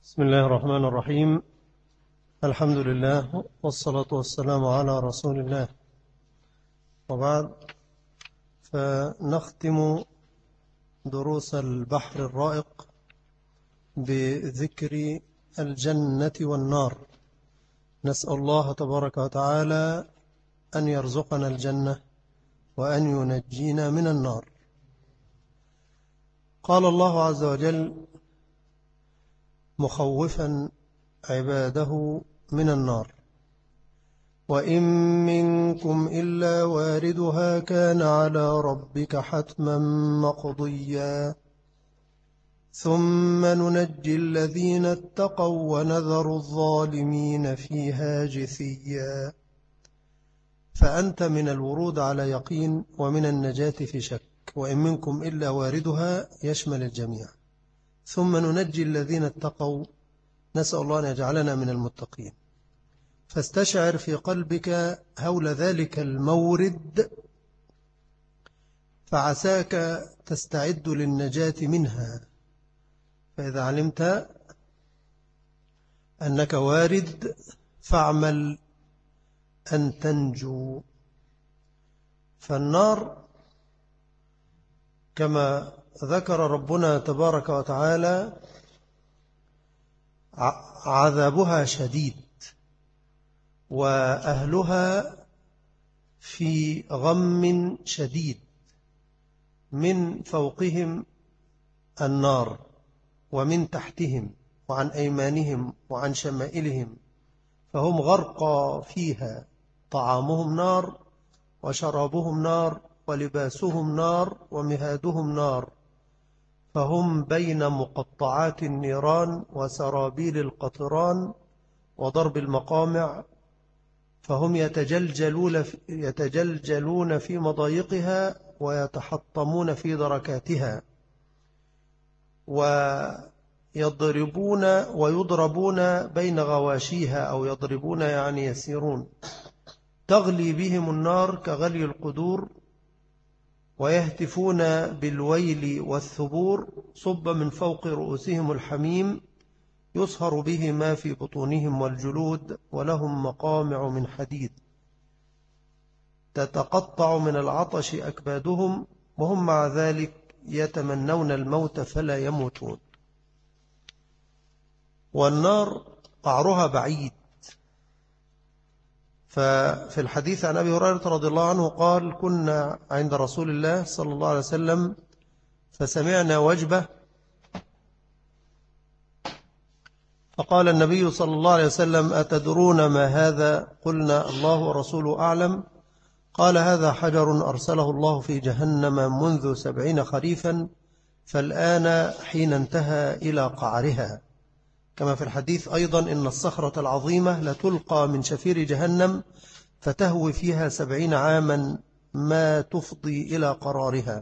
بسم الله الرحمن الرحيم. الحمد لله والصلاة والسلام على رسول الله، وبعد، فنختم دروس البحر الرائق بذكر الجنة والنار. نسأل الله تبارك وتعالى أن يرزقنا الجنة وأن ينجينا من النار. قال الله عز وجل مخوفا عباده من النار: وإن منكم إلا واردها كان على ربك حتما مقضيا ثم ننجي الذين اتقوا ونذر الظالمين فيها جثيا. فأنت من الورود على يقين ومن النجاة في شك. وإن منكم إلا واردها يشمل الجميع. ثم ننجي الذين اتقوا، نسأل الله أن يجعلنا من المتقين. فاستشعر في قلبك هول ذلك المورد، فعساك تستعد للنجاة منها. فإذا علمت أنك وارد فاعمل أن تنجو. فالنار كما ذكر ربنا تبارك وتعالى عذابها شديد، وأهلها في غم شديد. من فوقهم النار، ومن تحتهم، وعن أيمانهم، وعن شمائلهم، فهم غرقى فيها. طعامهم نار، وشرابهم نار، ولباسهم نار، ومهادهم نار. فهم بين مقطعات النيران وسرابيل القطران وضرب المقامع. فهم يتجلجلون في مضايقها ويتحطمون في دركاتها، ويضربون بين غواشيها، أو يضربون يعني يسيرون. تغلي بهم النار كغلي القدور، ويهتفون بالويل والثبور. صب من فوق رؤوسهم الحميم يصهر به ما في بطونهم والجلود، ولهم مقامع من حديد تتقطع من العطش أكبادهم، وهم مع ذلك يتمنون الموت فلا يموتون. والنار قعرها بعيد. ففي الحديث عن أبي هريرة رضي الله عنه قال: كنا عند رسول الله صلى الله عليه وسلم فسمعنا وجبة، فقال النبي صلى الله عليه وسلم: أتدرون ما هذا؟ قلنا: الله ورسوله أعلم. قال: هذا حجر أرسله الله في جهنم منذ 70 خريفا، فالآن حين انتهى إلى قعرها. كما في الحديث أيضا: إن الصخرة العظيمة لتلقى من شفير جهنم فتهوي فيها 70 عاما ما تفضي إلى قرارها.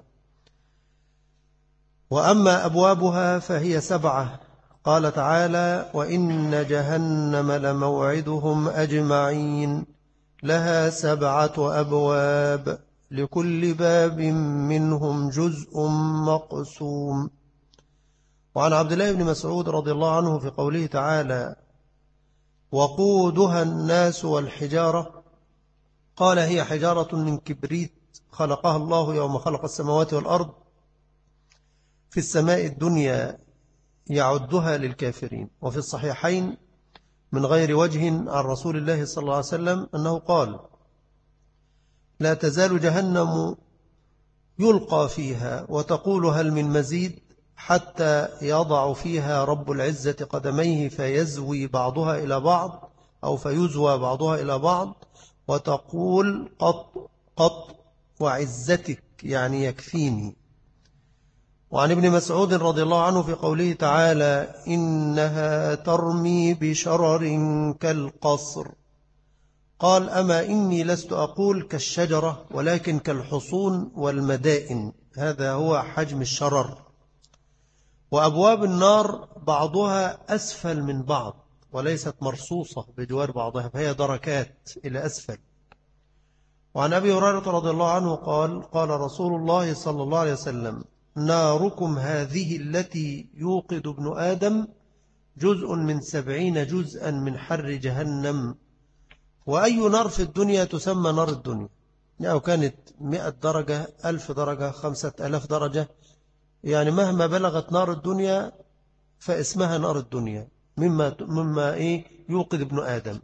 وأما أبوابها فهي 7. قال تعالى: وإن جهنم لموعدهم أجمعين لها 7 أبواب لكل باب منهم جزء مقسوم. وعن عبد الله بن مسعود رضي الله عنه في قوله تعالى: وقودها الناس والحجارة، قال: هي حجارة من كبريت خلقها الله يوم خلق السماوات والأرض في السماء الدنيا يعدها للكافرين. وفي الصحيحين من غير وجه عن رسول الله صلى الله عليه وسلم أنه قال: لا تزال جهنم يلقى فيها وتقول هل من مزيد، حتى يضع فيها رب العزة قدميه فيزوي بعضها إلى بعض، أو فيزوى بعضها إلى بعض، وتقول قط قط وعزتك، يعني يكفيني. وعن ابن مسعود رضي الله عنه في قوله تعالى: إنها ترمي بشرر كالقصر، قال: أما إني لست أقول كالشجرة ولكن كالحصون والمدائن. هذا هو حجم الشرر. وأبواب النار بعضها أسفل من بعض، وليست مرصوصة بجوار بعضها، فهي دركات إلى أسفل. وعن أبي هريرة رضي الله عنه قال: قال رسول الله صلى الله عليه وسلم: ناركم هذه التي يوقد ابن آدم جزء من 70 جزءا من حر جهنم. وأي نار في الدنيا تسمى نار الدنيا؟ يعني كانت 100 درجة، 1000 درجة، 5000 درجة، يعني مهما بلغت نار الدنيا فاسمها نار الدنيا، مما يوقد ابن آدم.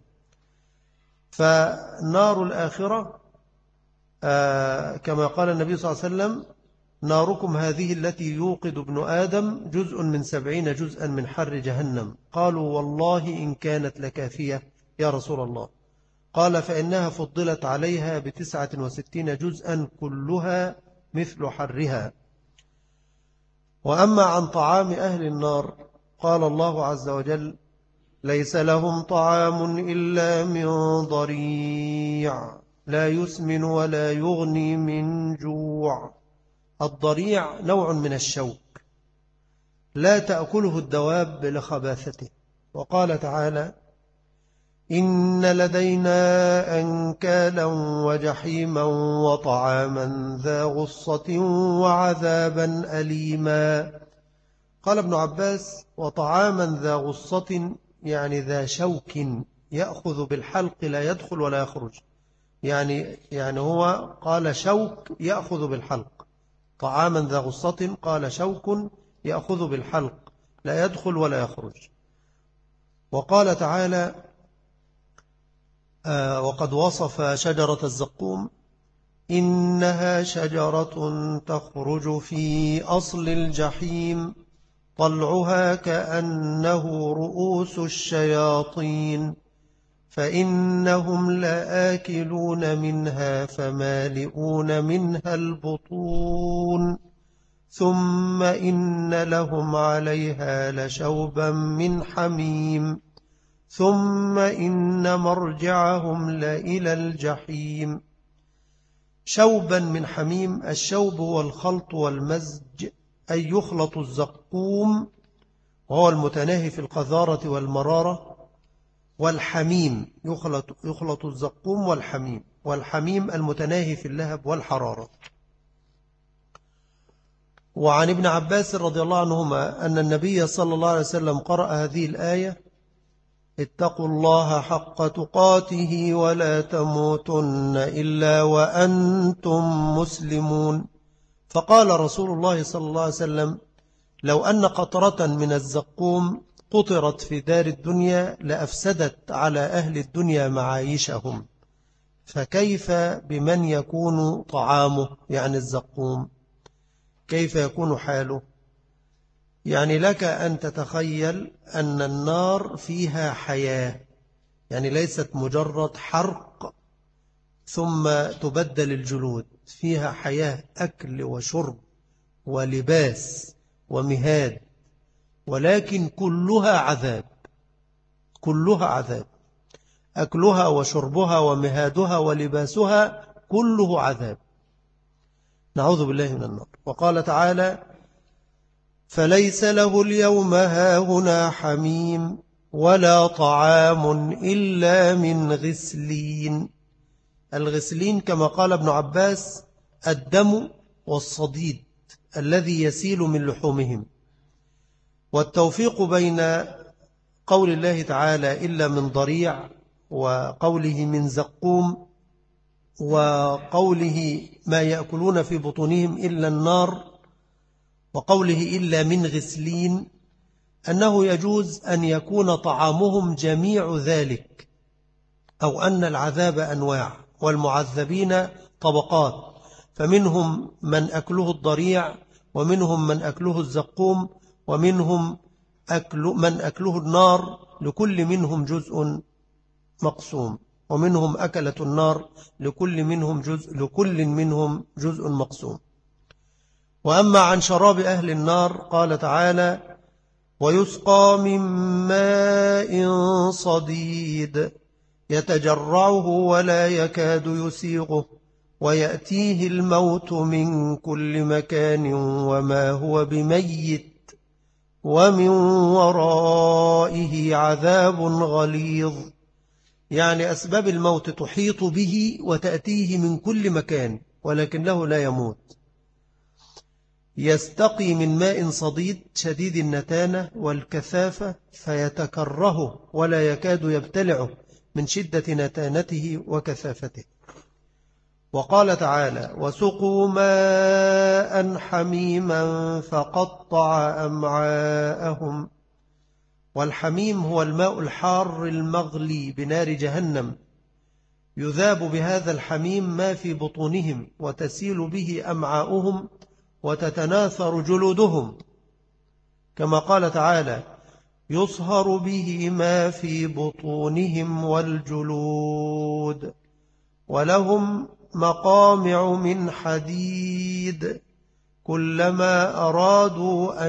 فنار الآخرة كما قال النبي صلى الله عليه وسلم: ناركم هذه التي يوقد ابن آدم جزء من 70 جزءا من حر جهنم. قالوا: والله إن كانت لكافية يا رسول الله. قال: فإنها فضلت عليها ب69 جزءا كلها مثل حرها. وأما عن طعام أهل النار قال الله عز وجل: ليس لهم طعام إلا من ضريع لا يسمن ولا يغني من جوع. الضريع نوع من الشوك لا تأكله الدواب لخباثته. وقال تعالى: إن لدينا أنكالا وجحيما وطعاما ذا غصة وعذابا أليما. قال ابن عباس: وطعاما ذا غصة يعني ذا شوك يأخذ بالحلق لا يدخل ولا يخرج، يعني هو قال شوك يأخذ بالحلق. طعاما ذا غصة قال شوك يأخذ بالحلق لا يدخل ولا يخرج. وقال تعالى: وقد وصف شجرة الزقوم: إنها شجرة تخرج في أصل الجحيم طلعها كأنه رؤوس الشياطين فإنهم لآكلون منها فمالئون منها البطون ثم إن لهم عليها لشوبا من حميم ثم إن مرجعهم لإلى الجحيم. شوبا من حميم، الشوب هو الخلط والمزج، أي يخلط الزقوم وهو المتناهي في القذارة والمرارة، والحميم يخلط الزقوم والحميم المتناهي في اللهب والحرارة. وعن ابن عباس رضي الله عنهما أن النبي صلى الله عليه وسلم قرأ هذه الآية: اتقوا الله حق تقاته ولا تموتن إلا وأنتم مسلمون. فقال رسول الله صلى الله عليه وسلم: لو أن قطرة من الزقوم قطرت في دار الدنيا لأفسدت على أهل الدنيا معايشهم، فكيف بمن يكون طعامه يعني الزقوم؟ كيف يكون حاله؟ يعني لك أن تتخيل أن النار فيها حياة، يعني ليست مجرد حرق ثم تبدل الجلود، فيها حياة، أكل وشرب ولباس ومهاد، ولكن كلها عذاب، كلها عذاب، أكلها وشربها ومهادها ولباسها كله عذاب، نعوذ بالله من النار. وقال تعالى: فليس له اليوم هاهنا حميم ولا طعام إلا من غسلين. الغسلين كما قال ابن عباس الدم والصديد الذي يسيل من لحومهم. والتوفيق بين قول الله تعالى إلا من ضريع وقوله من زقوم وقوله ما يأكلون في بطونهم إلا النار وقوله إلا من غسلين أنه يجوز أن يكون طعامهم جميع ذلك، أو أن العذاب أنواع والمعذبين طبقات، فمنهم من أكله الضريع ومنهم من أكله الزقوم ومنهم من أكله النار، لكل منهم جزء مقسوم، ومنهم أكلة النار لكل منهم جزء مقسوم. وأما عن شراب أهل النار قال تعالى: ويسقى من ماء صديد يتجرعه ولا يكاد يسيغه ويأتيه الموت من كل مكان وما هو بميت ومن ورائه عذاب غليظ. يعني أسباب الموت تحيط به وتأتيه من كل مكان ولكنه لا يموت. يستقي من ماء صديد شديد النتانة والكثافة فيتكره ولا يكاد يبتلعه من شدة نتانته وكثافته. وقال تعالى: وسقوا ماء حميما فقطع أمعاءهم. والحميم هو الماء الحار المغلي بنار جهنم، يذاب بهذا الحميم ما في بطونهم وتسيل به أمعاؤهم وتتناثر جلودهم، كما قال تعالى: يصهر به ما في بطونهم والجلود. ولهم مقامع من حديد كلما أرادوا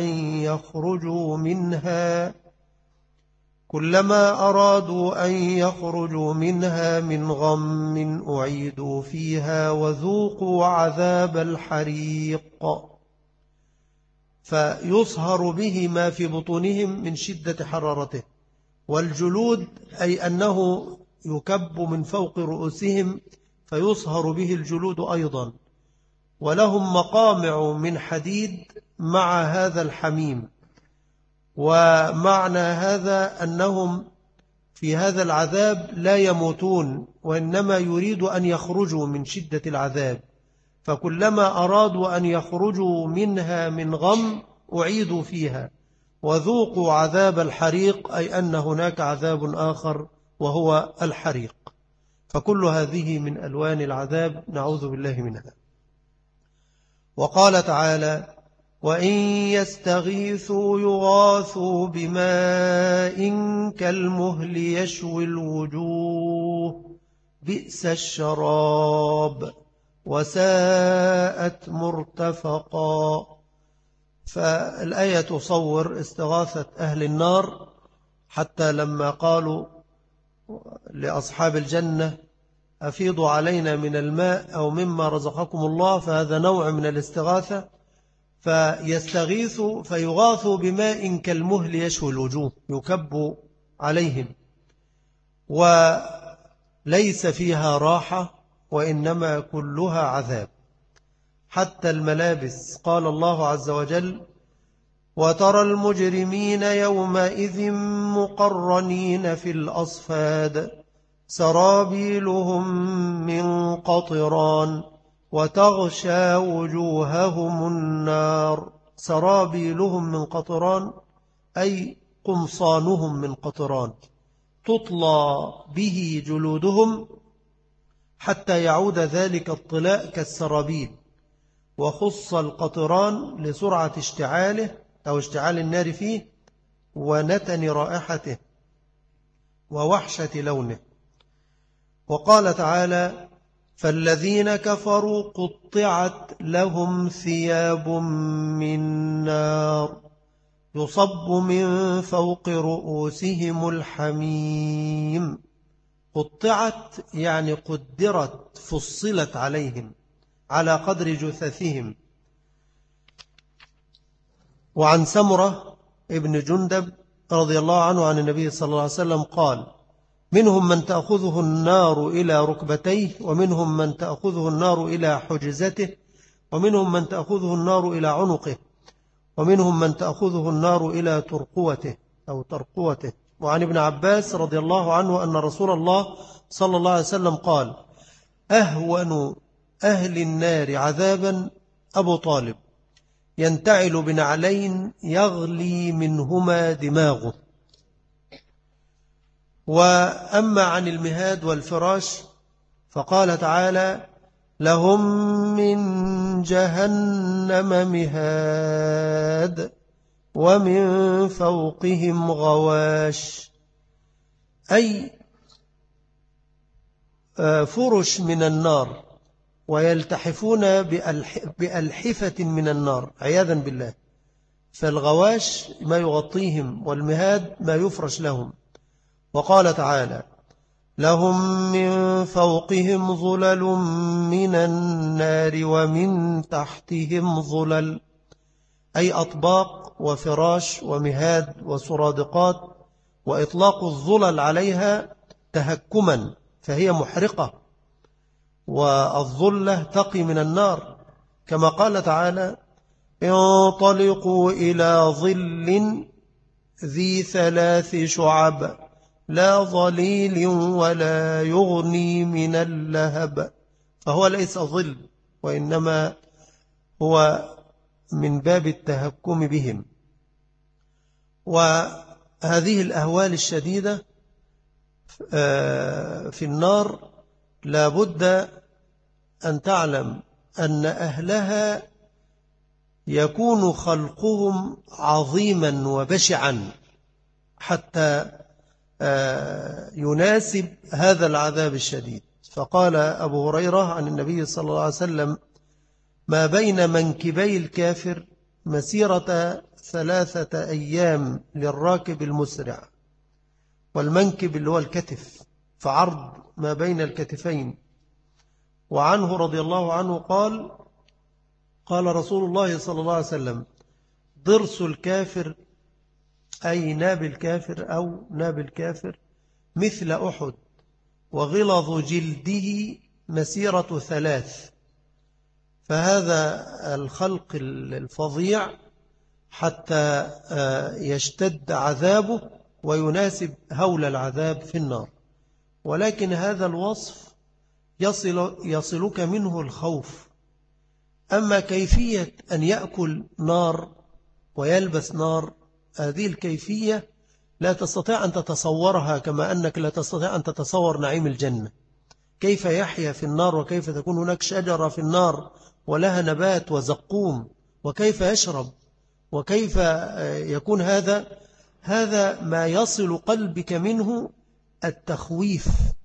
أن يخرجوا منها من غم أعيدوا فيها وذوقوا عذاب الحريق. فيصهر به ما في بطونهم من شدة حرارته، والجلود أي أنه يكب من فوق رؤوسهم فيصهر به الجلود أيضا. ولهم مقامع من حديد مع هذا الحميم. ومعنى هذا أنهم في هذا العذاب لا يموتون، وإنما يريد أن يخرجوا من شدة العذاب، فكلما أرادوا أن يخرجوا منها من غم أعيدوا فيها وذوقوا عذاب الحريق، أي أن هناك عذاب آخر وهو الحريق. فكل هذه من ألوان العذاب، نعوذ بالله منها. وقال تعالى: وإن يستغيثوا يغاثوا بماء كالمهل يشوي الوجوه بئس الشراب وساءت مرتفقا. فالآية تصور استغاثة أهل النار، حتى لما قالوا لأصحاب الجنة: أفيضوا علينا من الماء أو مما رزقكم الله، فهذا نوع من الاستغاثة. فيستغيثوا فيغاثوا بماء كالمهل يشوي الوجوه، يكب عليهم، وليس فيها راحة وإنما كلها عذاب، حتى الملابس. قال الله عز وجل: وترى المجرمين يومئذ مقرنين في الأصفاد سرابيلهم من قطران وتغشى وجوههم النار. سرابيلهم من قطران أي قمصانهم من قطران، تطلى به جلودهم حتى يعود ذلك الطلاء كالسرابيل. وخص القطران لسرعة اشتعاله أو اشتعال النار فيه، ونتن رائحته، ووحشة لونه. وقال تعالى: فالذين كفروا قطعت لهم ثياب من نار يصب من فوق رؤوسهم الحميم. قطعت يعني قدرت، فصلت عليهم على قدر جثثهم. وعن سمرة ابن جندب رضي الله عنه عن النبي صلى الله عليه وسلم قال: منهم من تأخذه النار إلى ركبتيه، ومنهم من تأخذه النار إلى حجزته، ومنهم من تأخذه النار إلى عنقه، ومنهم من تأخذه النار إلى ترقوته أو ترقوته. وعن ابن عباس رضي الله عنه أن رسول الله صلى الله عليه وسلم قال: أهون أهل النار عذابا أبو طالب، ينتعل بنعلين يغلي منهما دماغه. وأما عن المهاد والفراش فقال تعالى: لهم من جهنم مهاد ومن فوقهم غواش، أي فرش من النار، ويلتحفون بألحفة من النار عياذا بالله. فالغواش ما يغطيهم، والمهاد ما يفرش لهم. وقال تعالى: لهم من فوقهم ظلل من النار ومن تحتهم ظلل، أي أطباق وفراش ومهاد وسرادقات. وإطلاق الظلل عليها تهكما، فهي محرقة، والظلة تقي من النار، كما قال تعالى: انطلقوا إلى ظل ذي 3 شعب لا ظليل ولا يغني من اللهب. فهو ليس ظل، وإنما هو من باب التهكم بهم. وهذه الأهوال الشديدة في النار لا بد أن تعلم أن أهلها يكون خلقهم عظيما وبشعا حتى يناسب هذا العذاب الشديد. فقال أبو هريرة عن النبي صلى الله عليه وسلم: ما بين منكبي الكافر مسيرة 3 أيام للراكب المسرع. والمنكب اللي هو الكتف، فعرض ما بين الكتفين. وعنه رضي الله عنه قال رسول الله صلى الله عليه وسلم: ضرس الكافر، أي ناب الكافر أو ناب الكافر، مثل أحد، وغلظ جلده مسيرة 3. فهذا الخلق الفظيع حتى يشتد عذابه ويناسب هول العذاب في النار. ولكن هذا الوصف يصلك منه الخوف. أما كيفية أن يأكل نار ويلبس نار، هذه الكيفية لا تستطيع أن تتصورها، كما أنك لا تستطيع أن تتصور نعيم الجنة، كيف يحيا في النار، وكيف تكون هناك شجرة في النار ولها نبات وزقوم، وكيف يشرب، وكيف يكون هذا ما يصل قلبك منه التخويف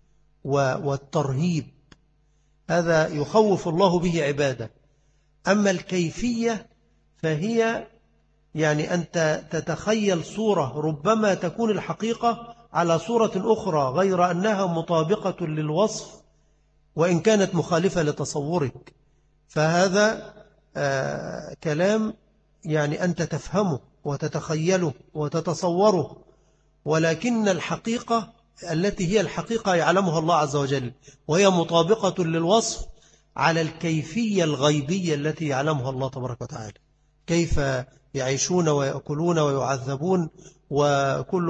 والترهيب. هذا يخوف الله به عباده. أما الكيفية فهي يعني أنت تتخيل صورة، ربما تكون الحقيقة على صورة أخرى غير أنها مطابقة للوصف وإن كانت مخالفة لتصورك. فهذا كلام يعني أنت تفهمه وتتخيله وتتصوره، ولكن الحقيقة التي هي الحقيقة يعلمها الله عز وجل، وهي مطابقة للوصف على الكيفية الغيبية التي يعلمها الله تبارك وتعالى، كيف يعيشون ويأكلون ويعذبون. وكل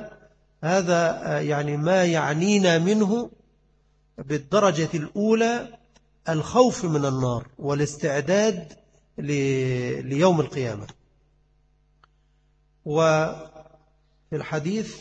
هذا يعني ما يعنينا منه بالدرجة الأولى الخوف من النار والاستعداد ليوم القيامة. وفي الحديث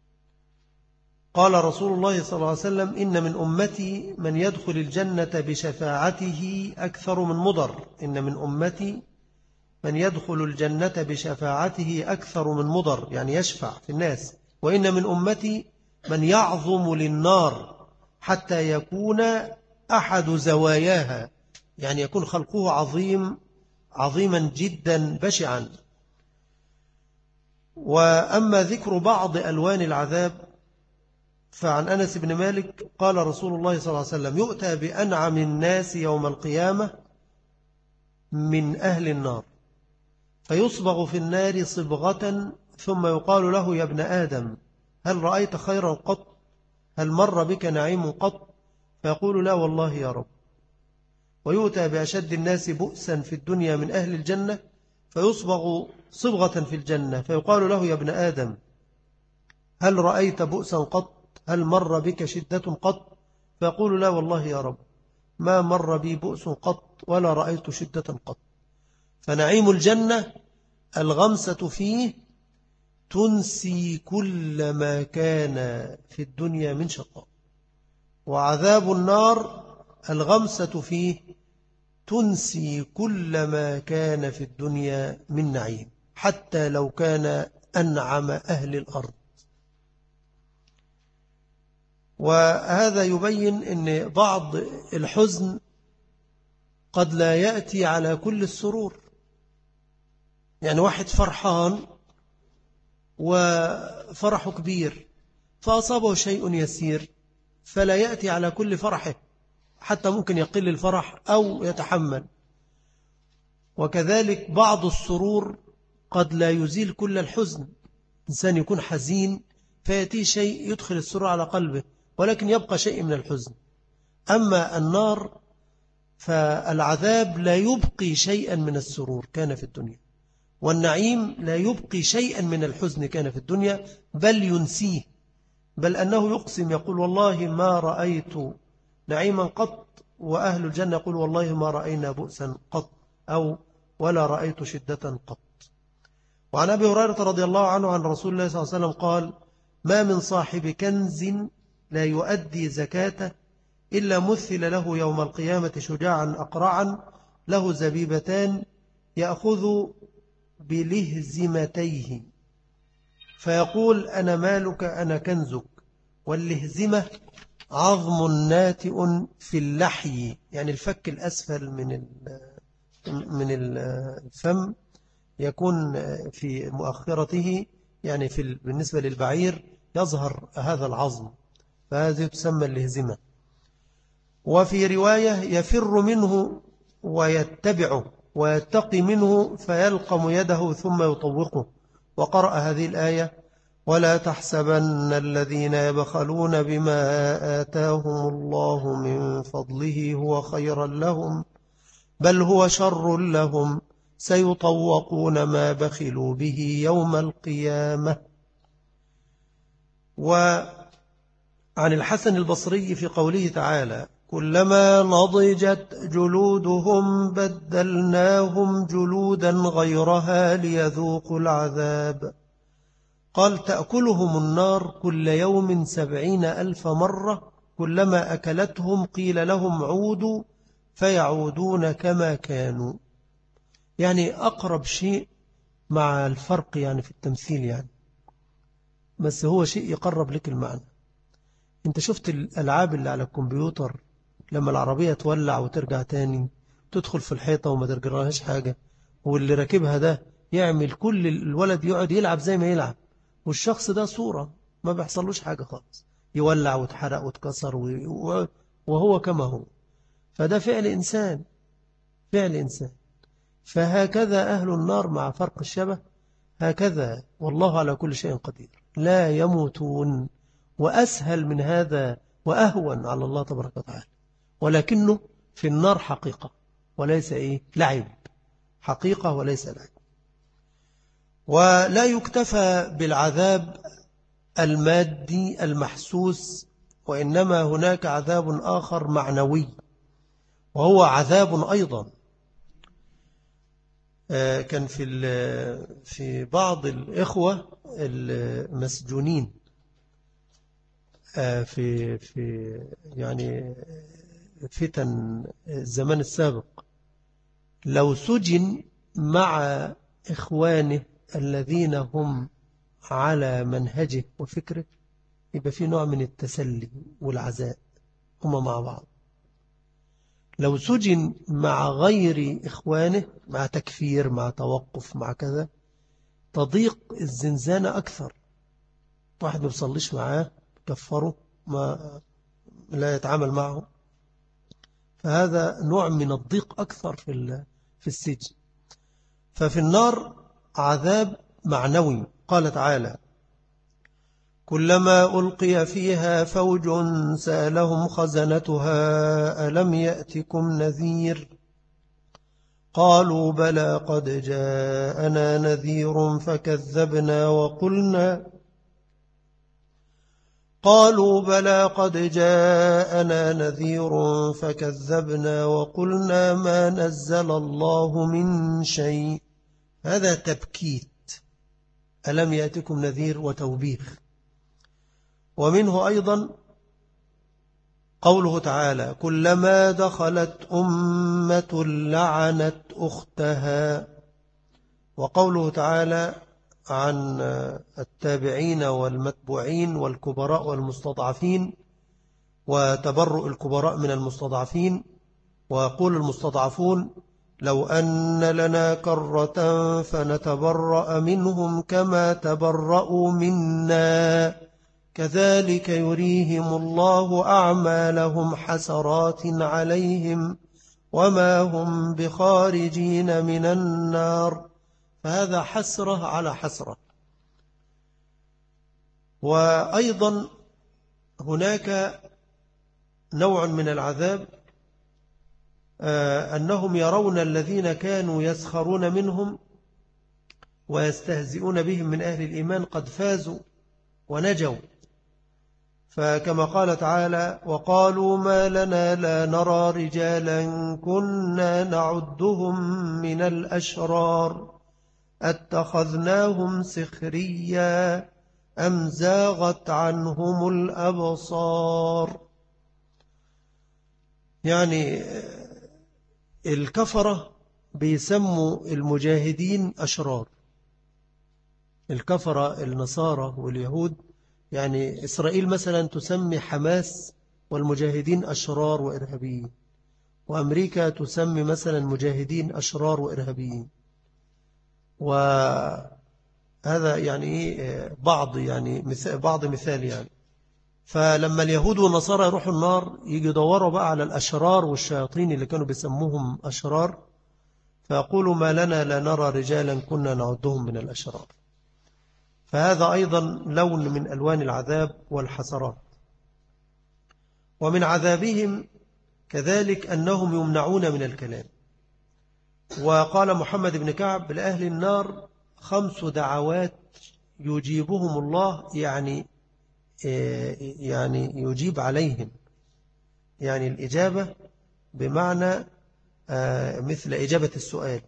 قال رسول الله صلى الله عليه وسلم: إن من أمتي من يدخل الجنة بشفاعته أكثر من مضر. إن من أمتي من يدخل الجنة بشفاعته أكثر من مضر، يعني يشفع في الناس. وإن من أمتي من يعظم للنار حتى يكون أحد زواياها، يعني يكون خلقه عظيما جدا بشعا. وأما ذكر بعض ألوان العذاب فعن أنس بن مالك قال رسول الله صلى الله عليه وسلم: يؤتى بأنعم الناس يوم القيامة من أهل النار، فيصبغ في النار صبغة، ثم يقال له: يا ابن آدم، هل رأيت خيرا قط؟ هل مر بك نعيم قط؟ فيقول: لا والله يا رب. ويؤتى بأشد الناس بؤسا في الدنيا من أهل الجنة، فيصبغ صبغة في الجنة، فيقال له: يا ابن آدم، هل رأيت بؤسا قط؟ هل مر بك شدة قط؟ فيقول: لا والله يا رب، ما مر بي بؤس قط ولا رأيت شدة قط. فنعيم الجنة الغمسة فيه تنسي كل ما كان في الدنيا من شقاء، وعذاب النار الغمسة فيه تنسي كل ما كان في الدنيا من نعيم، حتى لو كان أنعم أهل الأرض. وهذا يبين أن بعض الحزن قد لا يأتي على كل السرور. يعني واحد فرحان وفرحه كبير، فأصابه شيء يسير فلا يأتي على كل فرحه، حتى ممكن يقل الفرح أو يتحمل. وكذلك بعض السرور قد لا يزيل كل الحزن. إنسان يكون حزين فيأتي شيء يدخل السرور على قلبه، ولكن يبقى شيء من الحزن. أما النار فالعذاب لا يبقي شيئا من السرور كان في الدنيا، والنعيم لا يبقي شيئا من الحزن كان في الدنيا، بل ينسيه، بل أنه يقسم يقول والله ما رأيت نعيما قط، وأهل الجنة يقول والله ما رأينا بؤسا قط، أو ولا رأيت شدة قط. وعن أبي هريرة رضي الله عنه عن رسول الله صلى الله عليه وسلم قال: ما من صاحب كنز لا يؤدي زكاته إلا مثل له يوم القيامة شجاعا أقرعا له زبيبتان يأخذ بلهزمتيه فيقول أنا مالك أنا كنزك. واللهزمة عظم ناتئ في اللحي، يعني الفك الأسفل من الفم، يكون في مؤخرته، يعني بالنسبة للبعير يظهر هذا العظم، فهذه تسمى اللهزمة. وفي رواية يفر منه ويتبعه ويتقي منه فيلقم يده ثم يطوقه. وقرأ هذه الآية: ولا تحسبن الذين يبخلون بما آتاهم الله من فضله هو خيرا لهم بل هو شر لهم سيطوقون ما بخلوا به يوم القيامة. وعن الحسن البصري في قوله تعالى: كلما نضجت جلودهم بدلناهم جلودا غيرها ليذوقوا العذاب. قال: تأكلهم النار كل يوم 70,000 مرة، كلما أكلتهم قيل لهم عودوا فيعودون كما كانوا. يعني أقرب شيء مع الفرق يعني في التمثيل، يعني بس هو شيء يقرب لك المعنى. انت شفت الألعاب اللي على الكمبيوتر لما العربية تولع وترجع تاني، تدخل في الحيطة وما ترجعلهاش حاجة، واللي راكبها ده يعمل كل الولد يقعد يلعب زي ما يلعب، والشخص ده صورة ما بيحصلوش حاجة خالص، يولع وتحرق وتكسر وهو كما هو. فده فعل إنسان، فعل إنسان. فهكذا أهل النار مع فرق الشبه، هكذا والله على كل شيء قدير، لا يموتون. وأسهل من هذا وأهون على الله تبارك وتعالى، ولكنه في النار حقيقة وليس لعب، حقيقة وليس لعب. ولا يكتفى بالعذاب المادي المحسوس، وإنما هناك عذاب آخر معنوي، وهو عذاب أيضا. كان في بعض الإخوة المسجونين في يعني فتن الزمان السابق، لو سجن مع إخوانه الذين هم على منهجه وفكره، يبقى في نوع من التسلي والعزاء، هم مع بعض. لو سجن مع غير إخوانه، مع تكفير، مع توقف، مع كذا، تضيق الزنزانة أكثر. واحد ما بيصليش معاه كفره، ما لا يتعامل معه، فهذا نوع من الضيق أكثر في السجن. ففي النار عذاب معنوي. قال تعالى: كلما ألقي فيها فوج سألهم خزنتها ألم يأتكم نذير قالوا بلى قد جاءنا نذير فكذبنا وقلنا قالوا بلى قد جاءنا نذير فكذبنا وقلنا ما نزل الله من شيء. هذا تبكيت، ألم يأتكم نذير وتوبيخ. ومنه أيضا قوله تعالى: كلما دخلت أمة لعنت أختها. وقوله تعالى عن التابعين والمتبوعين والكبراء والمستضعفين، وتبرؤ الكبراء من المستضعفين، ويقول المستضعفون: لو أن لنا كرة فنتبرأ منهم كما تبرأوا منا كذلك يريهم الله أعمالهم حسرات عليهم وما هم بخارجين من النار. فهذا حسرة على حسرة. وأيضا هناك نوع من العذاب أنهم يرون الذين كانوا يسخرون منهم ويستهزئون بهم من أهل الإيمان قد فازوا ونجوا. فكما قال تعالى: وقالوا ما لنا لا نرى رجالا كنا نعدهم من الأشرار اتخذناهم سخريا أم زاغت عنهم الأبصار. يعني الكفرة بيسموا المجاهدين أشرار، الكفرة النصارى واليهود. يعني إسرائيل مثلا تسمي حماس والمجاهدين أشرار وإرهابيين، وأمريكا تسمي مثلا مجاهدين أشرار وإرهابيين. وهذا يعني بعض مثال يعني. فلما اليهود والنصارى يروحوا النار يجي يدوروا بقى على الأشرار والشياطين اللي كانوا بيسموهم أشرار، فيقولوا ما لنا لا نرى رجالا كنا نعدهم من الأشرار. فهذا أيضا لون من ألوان العذاب والحسرات. ومن عذابهم كذلك أنهم يمنعون من الكلام. وقال محمد بن كعب: لأهل النار 5 دعوات يجيبهم الله، يعني يجيب عليهم، يعني الإجابة بمعنى مثل إجابة السؤال.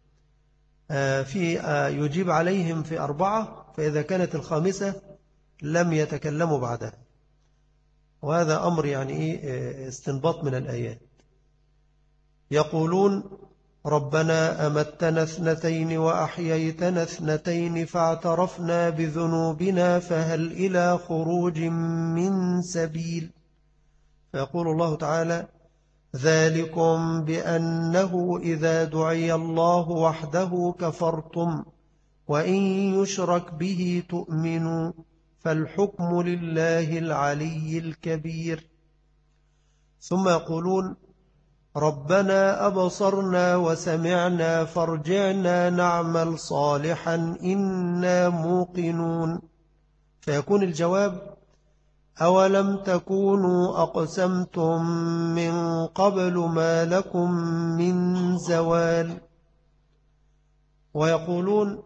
يجيب عليهم في 4، فإذا كانت الخامسة لم يتكلموا بعدها. وهذا أمر يعني استنباط من الآيات. يقولون: ربنا أمتنا 2 وأحييتنا 2 فاعترفنا بذنوبنا فهل إلى خروج من سبيل. فيقول الله تعالى: ذلكم بأنه إذا دعي الله وحده كفرتم وإن يشرك به تؤمنوا فالحكم لله العلي الكبير. ثم يقولون: ربنا أبصرنا وسمعنا فارجعنا نعمل صالحا إنا موقنون. فيكون الجواب: أولم تكونوا أقسمتم من قبل ما لكم من زوال. ويقولون: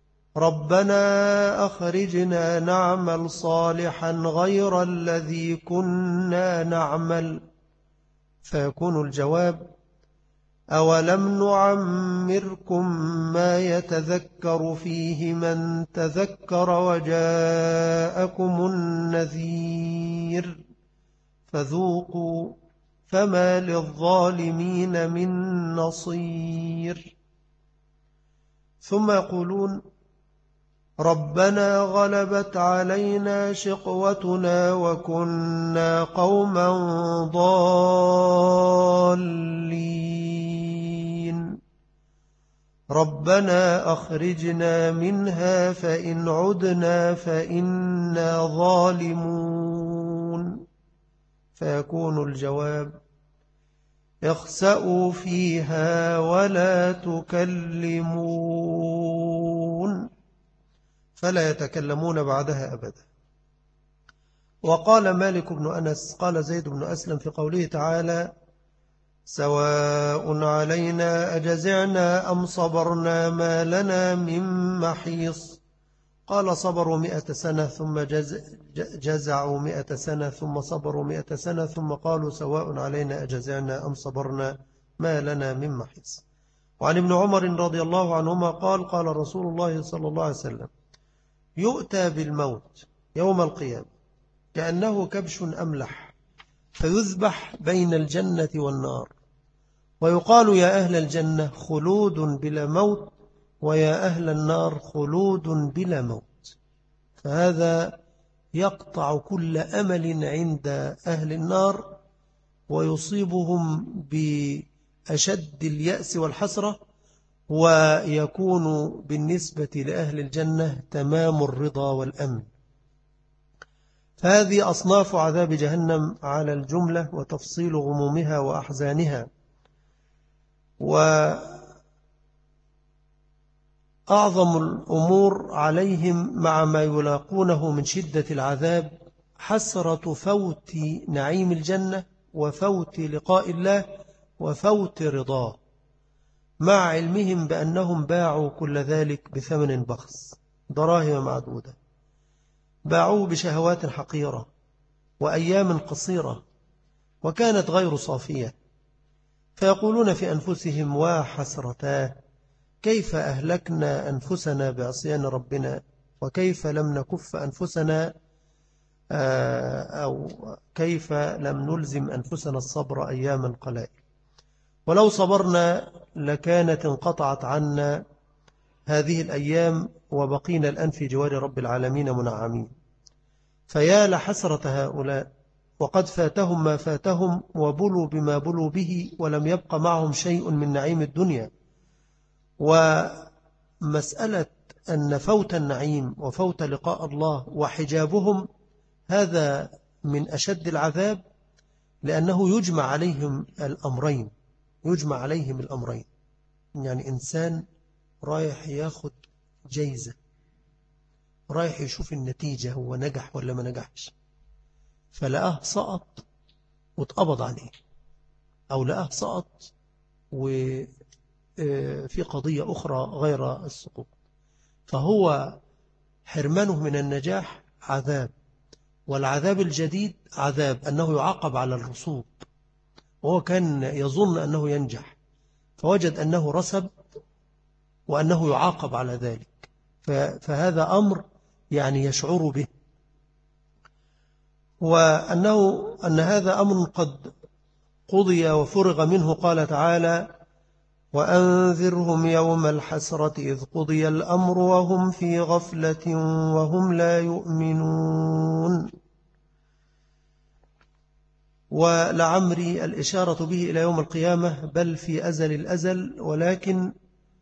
ربنا أخرجنا نعمل صالحا غير الذي كنا نعمل. فيكون الجواب: أولم نعمركم ما يتذكر فيه من تذكر وجاءكم النذير فذوقوا فما للظالمين من نصير. ثم يقولون: ربنا غلبت علينا شقوتنا وكنا قوما ضالين ربنا أخرجنا منها فإن عدنا فإنا ظالمون. فيكون الجواب: اخسأوا فيها ولا تكلمون. فلا يتكلمون بعدها أبدا. وقال مالك بن أنس قال زيد بن أسلم في قوله تعالى: سواء علينا أجزعنا أم صبرنا ما لنا من محيص. قال: صبروا 100 سنة ثم جزعوا 100 سنة ثم صبروا 100 سنة ثم قالوا سواء علينا أجزعنا أم صبرنا ما لنا من محيص. وعن ابن عمر رضي الله عنهما قال: قال رسول الله صلى الله عليه وسلم: يؤتى بالموت يوم القيامة كأنه كبش أملح فيذبح بين الجنة والنار، ويقال: يا أهل الجنة خلود بلا موت، ويا أهل النار خلود بلا موت. فهذا يقطع كل أمل عند أهل النار ويصيبهم بأشد اليأس والحسرة، ويكون بالنسبة لأهل الجنة تمام الرضا والأمن. فهذه أصناف عذاب جهنم على الجملة وتفصيل غمومها وأحزانها. وأعظم الأمور عليهم مع ما يلاقونه من شدة العذاب حسرة فوت نعيم الجنة وفوت لقاء الله وفوت رضاه، مع علمهم بأنهم باعوا كل ذلك بثمن بخس، دراهم معدودة، باعوه بشهوات حقيرة وأيام قصيرة وكانت غير صافية، فيقولون في أنفسهم: وحسرتاه، كيف أهلكنا أنفسنا بعصيان ربنا، وكيف لم نكف أنفسنا أو كيف لم نلزم أنفسنا الصبر أياما قلائل، ولو صبرنا لكانت انقطعت عنا هذه الأيام وبقينا الآن في جوار رب العالمين منعمين. فيا لحسرة هؤلاء، وقد فاتهم ما فاتهم وبلوا بما بلوا به ولم يبق معهم شيء من نعيم الدنيا. ومسألة أن فوت النعيم وفوت لقاء الله وحجابهم هذا من أشد العذاب، لأنه يجمع عليهم الأمرين. يعني إنسان رايح ياخد جايزة، رايح يشوف النتيجة، هو نجح ولا ما نجحش، فلقاه سقط واتقبض عليه، أو لقاه سقط وفي قضية أخرى غير السقوط، فهو حرمانه من النجاح عذاب، والعذاب الجديد عذاب أنه يعاقب على الرسوب، وهو كان يظن أنه ينجح فوجد أنه رسب وأنه يعاقب على ذلك، فهذا أمر يعني يشعر به، أن هذا أمر قد قضي وفرغ منه. قال تعالى: وأنذرهم يوم الحسرة إذ قضي الأمر وهم في غفلة وهم لا يؤمنون. ولعمري الإشارة به إلى يوم القيامة، بل في أزل الأزل، ولكن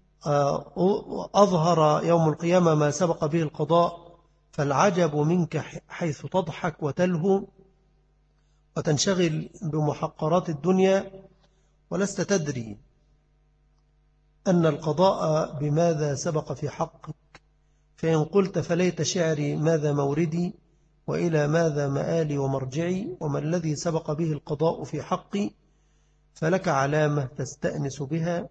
أظهر يوم القيامة ما سبق به القضاء، فالعجب منك حيث تضحك وتلهو وتنشغل بمحقرات الدنيا ولست تدري أن القضاء بماذا سبق في حقك. فإن قلت: فليت شعري ماذا موردي وإلى ماذا مآلي ومرجعي، وما الذي سبق به القضاء في حقي، فلك علامة تستأنس بها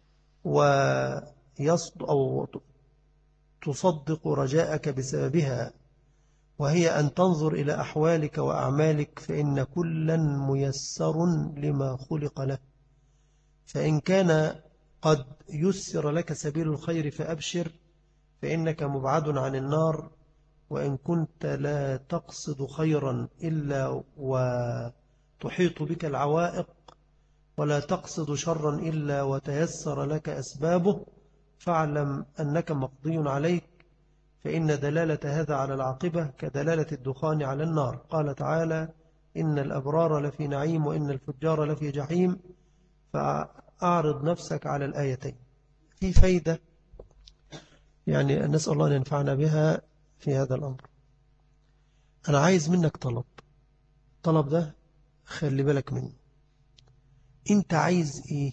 أو تصدق رجاءك بسببها، وهي أن تنظر إلى أحوالك وأعمالك، فإن كلا ميسر لما خلق له، فإن كان قد يسر لك سبيل الخير فأبشر، فإنك مبعد عن النار، وإن كنت لا تقصد خيرا إلا وتحيط بك العوائق، ولا تقصد شرا إلا وتيسر لك أسبابه، فاعلم أنك مقضي عليك، فإن دلالة هذا على العاقبة كدلالة الدخان على النار. قال تعالى: إن الأبرار لفي نعيم وإن الفجار لفي جحيم. فأعرض نفسك على الآيتين. في فايدة يعني نسأل الله أن ينفعنا بها في هذا الأمر. أنا عايز منك طلب ده خلي بالك منه. أنت عايز إيه؟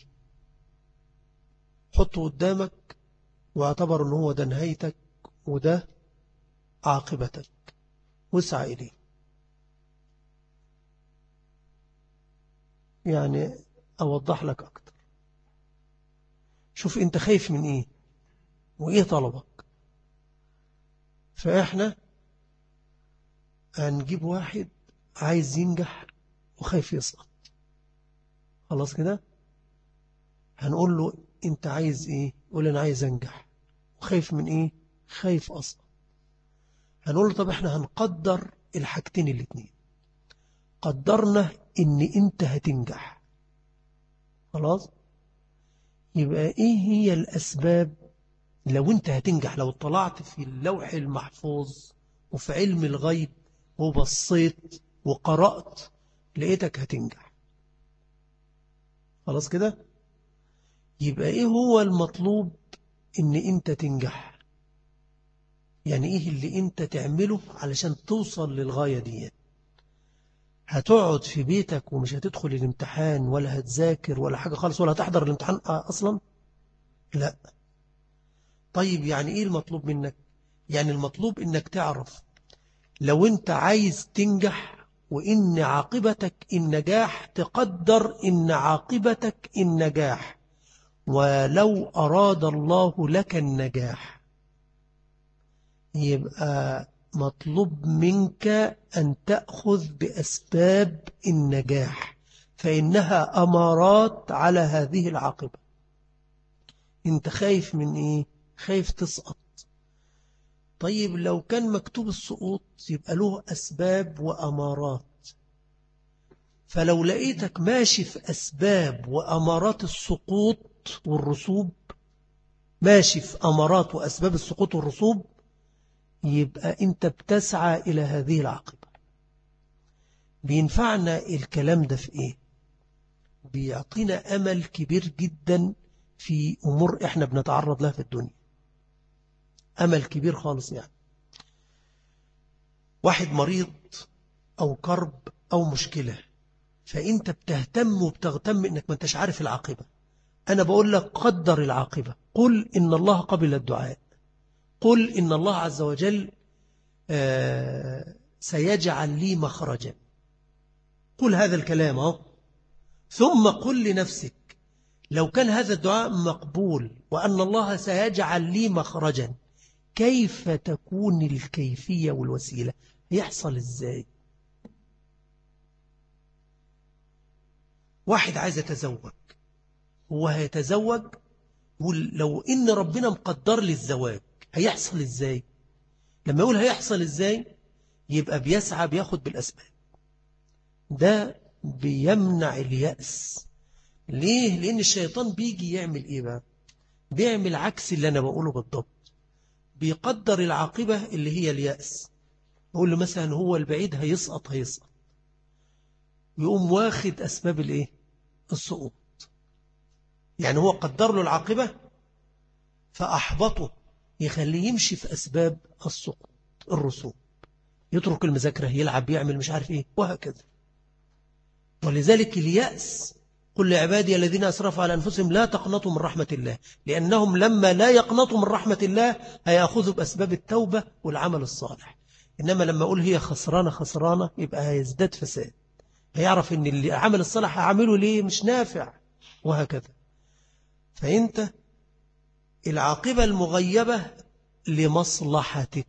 حطه قدامك واعتبر أنه هو ده نهايتك وده عاقبتك، واسعى إليه. يعني أوضح لك أكتر. شوف أنت خايف من إيه وإيه طلبك. فإحنا هنجيب واحد عايز ينجح وخايف يسقط، خلاص كده. هنقول له: أنت عايز إيه؟ قول: أنا عايز أنجح. وخايف من إيه؟ خايف أسقط. هنقول له: طب إحنا هنقدر الحاجتين الاتنين. قدرنا إن أنت هتنجح، خلاص. يبقى إيه هي الأسباب لو أنت هتنجح؟ لو اطلعت في اللوح المحفوظ وفي علم الغيب وبصيت وقرأت لقيتك هتنجح، خلاص كده. يبقى إيه هو المطلوب إن أنت تنجح؟ يعني إيه اللي أنت تعمله علشان توصل للغاية دي؟ هتقعد في بيتك ومش هتدخل الامتحان ولا هتذاكر ولا حاجة خالص ولا هتحضر الامتحان أصلا؟ لا. طيب يعني إيه المطلوب منك؟ يعني المطلوب إنك تعرف لو أنت عايز تنجح وإن عاقبتك النجاح، تقدر إن عاقبتك النجاح، ولو أراد الله لك النجاح يبقى مطلوب منك أن تأخذ بأسباب النجاح، فإنها أمارات على هذه العاقبة. أنت خايف من إيه؟ خايف تسقط. طيب لو كان مكتوب السقوط يبقى له أسباب وأمارات، فلو لقيتك ماشي في أسباب وأمارات السقوط والرسوب، ماشي في أمارات وأسباب السقوط والرسوب، يبقى أنت بتسعى إلى هذه العاقبة. بينفعنا الكلام ده في إيه؟ بيعطينا أمل كبير جدا في أمور إحنا بنتعرض لها في الدنيا، أمل كبير خالص. يعني واحد مريض أو كرب أو مشكلة، فأنت بتهتم وبتغتم إنك ما انتش عارف العاقبة. أنا بقول لك قدر العاقبة، قل إن الله قبل الدعاء، قل إن الله عز وجل سيجعل لي مخرجا، قل هذا الكلام ثم قل لنفسك لو كان هذا الدعاء مقبول وأن الله سيجعل لي مخرجا، كيف تكون الكيفية والوسيلة؟ يحصل إزاي؟ واحد عايز يتزوج، هو هيتزوج لو إن ربنا مقدر لي الزواج هيحصل إزاي؟ لما يقول هيحصل إزاي يبقى بيسعى بياخد بالأسباب. ده بيمنع اليأس. ليه؟ لأن الشيطان بيجي يعمل إيه بقى؟ بيعمل عكس اللي أنا بقوله بالضبط. بيقدر العاقبة اللي هي اليأس، يقول له مثلا هو البعيد هيسقط، يقوم واخد أسباب الإيه؟ السقوط. يعني هو قدر له العاقبة فأحبطه، يخليه يمشي في أسباب السقوط، الرسوب، يترك المذاكرة، يلعب، يعمل مش عارف إيه، وهكذا. ولذلك اليأس، قل لعبادي الذين أسرفوا على أنفسهم لا تقنطوا من رحمة الله، لأنهم لما لا يقنطوا من رحمة الله هيأخذوا بأسباب التوبة والعمل الصالح. إنما لما أقول هي خسرانة يبقى هيزداد فساد، هيعرف إن العمل الصالح هعمله ليه مش نافع، وهكذا. فأنت العاقبة المغيبة لمصلحتك،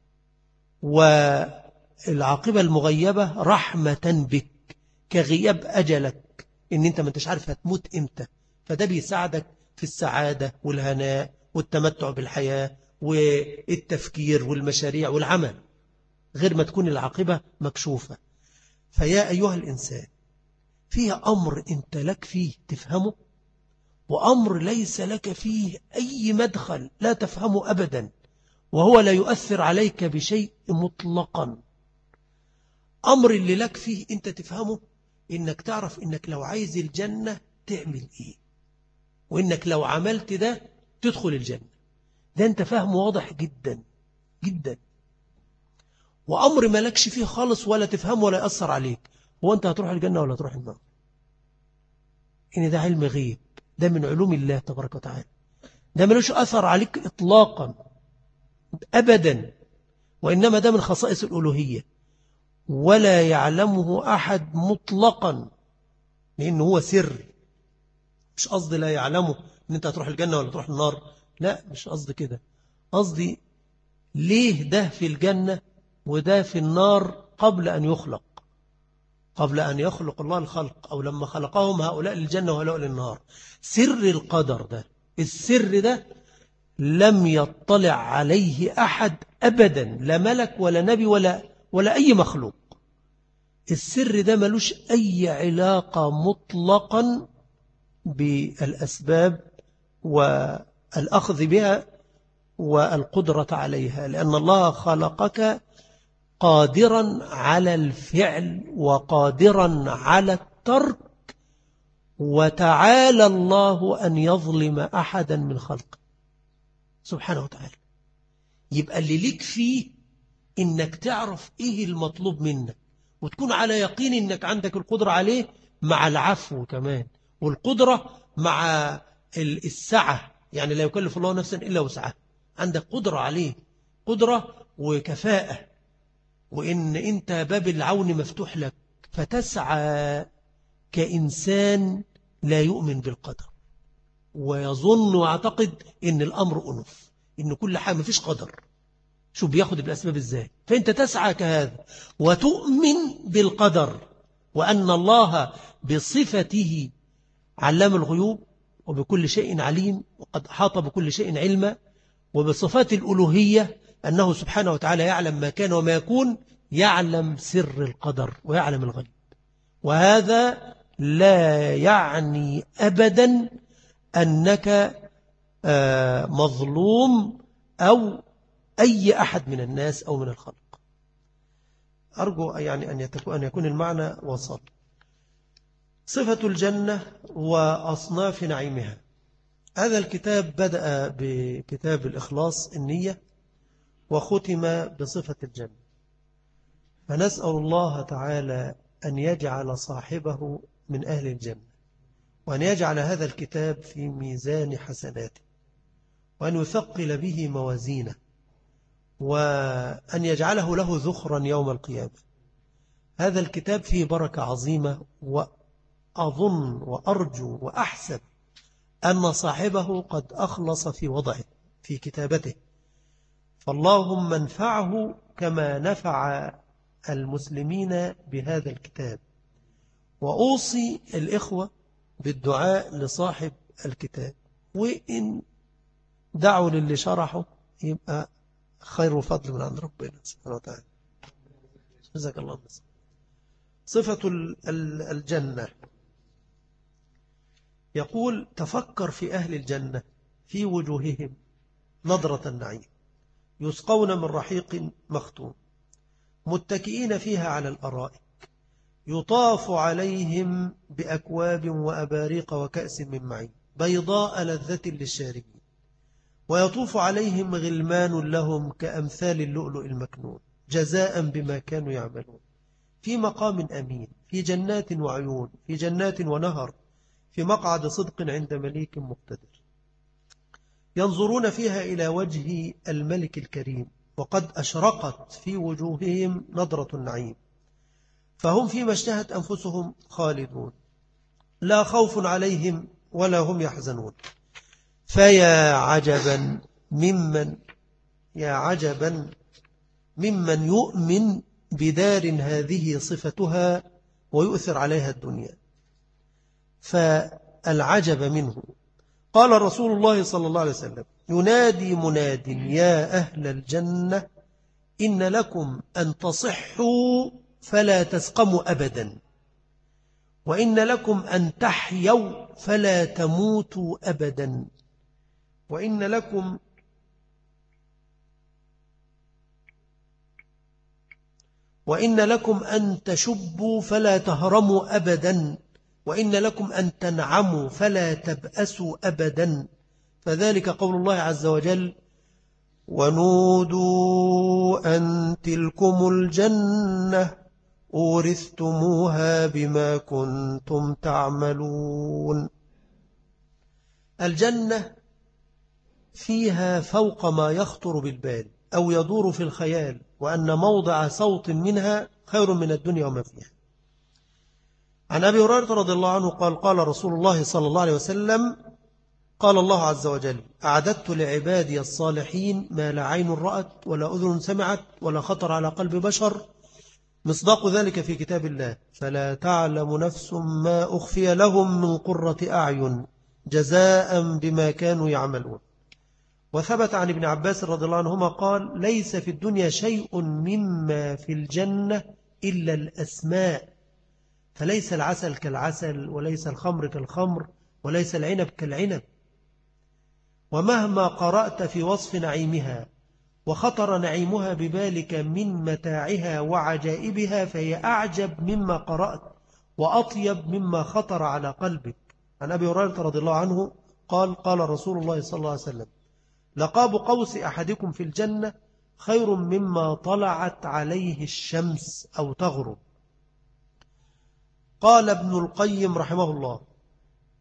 والعاقبة المغيبة رحمة بك، كغياب أجلك، إن أنت ما انتش عارف هتموت إمتى، فده بيساعدك في السعادة والهناء والتمتع بالحياة والتفكير والمشاريع والعمل، غير ما تكون العاقبة مكشوفة. فيا أيها الإنسان، فيها أمر أنت لك فيه تفهمه، وأمر ليس لك فيه أي مدخل لا تفهمه أبدا، وهو لا يؤثر عليك بشيء مطلقا. أمر اللي لك فيه أنت تفهمه، إنك تعرف إنك لو عايز الجنة تعمل إيه، وإنك لو عملت ده تدخل الجنة. ده أنت فهم واضح جدا جدا. وأمر ما لكش فيه خالص ولا تفهمه ولا يأثر عليك، هو أنت هتروح الجنة ولا هتروح النار. إن ده علم غيب، ده من علوم الله تبارك وتعالى، ده ملوش أثر عليك إطلاقا أبدا، وإنما ده من خصائص الألوهية، ولا يعلمه أحد مطلقا، لأنه هو سر. مش قصدي لا يعلمه إن أنت هتروح الجنة ولا تروح النار، لا مش قصدي كده. قصدي ليه ده في الجنة وده في النار قبل أن يخلق، قبل أن يخلق الله الخلق، أو لما خلقهم هؤلاء للجنة وهؤلاء للنار. سر القدر ده، السر ده لم يطلع عليه أحد أبدا، لا ملك ولا نبي ولا أي مخلوق. السر ده ملوش أي علاقة مطلقا بالأسباب والأخذ بها والقدرة عليها، لأن الله خلقك قادرا على الفعل وقادرا على الترك، وتعالى الله أن يظلم أحدا من خلقه سبحانه وتعالى. يبقى اللي ليك فيه إنك تعرف إيه المطلوب منك، وتكون على يقين إنك عندك القدرة عليه، مع العفو كمان، والقدرة مع السعة، يعني لا يكلف الله نفسا إلا وسعها، عندك قدرة عليه، قدرة وكفاءة. وإن أنت باب العون مفتوح لك، فتسعى كإنسان لا يؤمن بالقدر ويظن ويعتقد إن الأمر أنف، إن كل حاجة مفيش قدر، شو بياخد بالأسباب إزاي. فأنت تسعى كهذا وتؤمن بالقدر، وأن الله بصفته علام الغيوب وبكل شيء عليم وقد أحاط بكل شيء علما، وبصفات الألوهية أنه سبحانه وتعالى يعلم ما كان وما يكون، يعلم سر القدر ويعلم الغيب. وهذا لا يعني أبدا أنك مظلوم أو أي أحد من الناس أو من الخلق. أرجو يعني أن يكون المعنى وصل. صفة الجنة وأصناف نعيمها. هذا الكتاب بدأ بكتاب الإخلاص النية وختم بصفة الجنة، فنسأل الله تعالى أن يجعل صاحبه من أهل الجنة، وأن يجعل هذا الكتاب في ميزان حسناته، وأن يثقل به موازينه، وأن يجعله له ذخرا يوم القيامة. هذا الكتاب فيه بركة عظيمة، وأظن وأرجو وأحسب أن صاحبه قد أخلص في وضعه في كتابته، فاللهم انفعه كما نفع المسلمين بهذا الكتاب. وأوصي الإخوة بالدعاء لصاحب الكتاب، وإن دعوا للي شرحه يبقى خير وفضل من عند ربنا سبحانه وتعالى. جزاك الله خير. صفة الجنة. يقول: تفكر في أهل الجنة في وجوههم نضرة النعيم، يسقون من رحيق مختوم، متكئين فيها على الأرائك، يطاف عليهم بأكواب وأباريق وكأس من معين بيضاء لذة للشاربين، ويطوف عليهم غلمان لهم كأمثال اللؤلؤ المكنون جزاء بما كانوا يعملون، في مقام أمين، في جنات وعيون، في جنات ونهر، في مقعد صدق عند مليك مقتدر، ينظرون فيها إلى وجه الملك الكريم، وقد أشرقت في وجوههم نضرة النعيم، فهم فيما اشتهت أنفسهم خالدون، لا خوف عليهم ولا هم يحزنون. فيا عجبا ممن يؤمن بدار هذه صفتها ويؤثر عليها الدنيا، فالعجب منه. قال رسول الله صلى الله عليه وسلم: ينادي مناد يا أهل الجنة إن لكم أن تصحوا فلا تسقموا أبدا، وإن لكم أن تحيوا فلا تموتوا أبدا، وإن لكم أن تشبوا فلا تهرموا أبدا، وإن لكم أن تنعموا فلا تبأسوا أبدا. فذلك قول الله عز وجل: ونودوا أن تلكم الجنة أورثتموها بما كنتم تعملون. الجنة فيها فوق ما يخطر بالبال أو يدور في الخيال، وأن موضع صوت منها خير من الدنيا وما فيها. عن أبي هريرة رضي الله عنه قال: قال رسول الله صلى الله عليه وسلم: قال الله عز وجل: أعددت لعبادي الصالحين ما لا عين رأت ولا أذن سمعت ولا خطر على قلب بشر، مصداق ذلك في كتاب الله، فلا تعلم نفس ما أخفي لهم من قرة أعين جزاء بما كانوا يعملون. وثبت عن ابن عباس رضي الله عنهما قال: ليس في الدنيا شيء مما في الجنة إلا الأسماء، فليس العسل كالعسل، وليس الخمر كالخمر، وليس العنب كالعنب. ومهما قرأت في وصف نعيمها وخطر نعيمها ببالك من متاعها وعجائبها فهي أعجب مما قرأت وأطيب مما خطر على قلبك. عن أبي هريرة رضي الله عنه قال: قال رسول الله صلى الله عليه وسلم: لقاب قوس أحدكم في الجنة خير مما طلعت عليه الشمس أو تغرب. قال ابن القيم رحمه الله: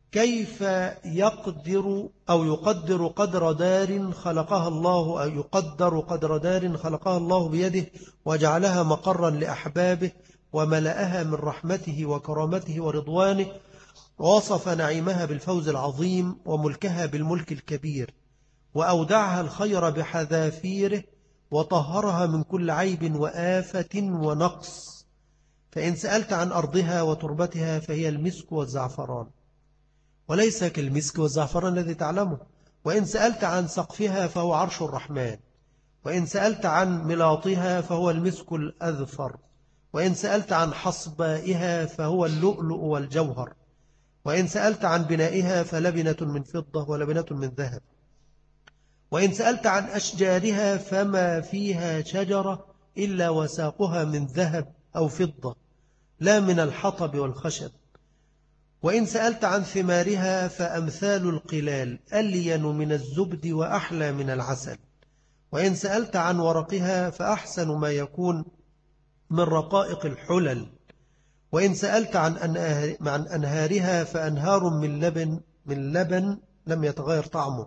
كيف يقدر أو يقدر قدر دار خلقها الله، أو يقدر قدر دار خلقها الله بيده وجعلها مقرا لأحبابه وملأها من رحمته وكرامته ورضوانه، ووصف نعيمها بالفوز العظيم وملكها بالملك الكبير، وأودعها الخير بحذافيره، وطهرها من كل عيب وآفة ونقص. فإن سألت عن أرضها وتربتها فهي المسك والزعفران، وليس كالمسك والزعفران الذي تعلمه. وإن سألت عن سقفها فهو عرش الرحمن، وإن سألت عن ملاطها فهو المسك الأذفر، وإن سألت عن حصبائها فهو اللؤلؤ والجوهر، وإن سألت عن بنائها فلبنة من فضة ولبنة من ذهب، وإن سألت عن أشجارها فما فيها شجرة إلا وساقها من ذهب أو فضة لا من الحطب والخشب، وإن سألت عن ثمارها فأمثال القلال ألين من الزبد وأحلى من العسل، وإن سألت عن ورقها فأحسن ما يكون من رقائق الحلل، وإن سألت عن أنهارها فأنهار من لبن لم يتغير طعمه،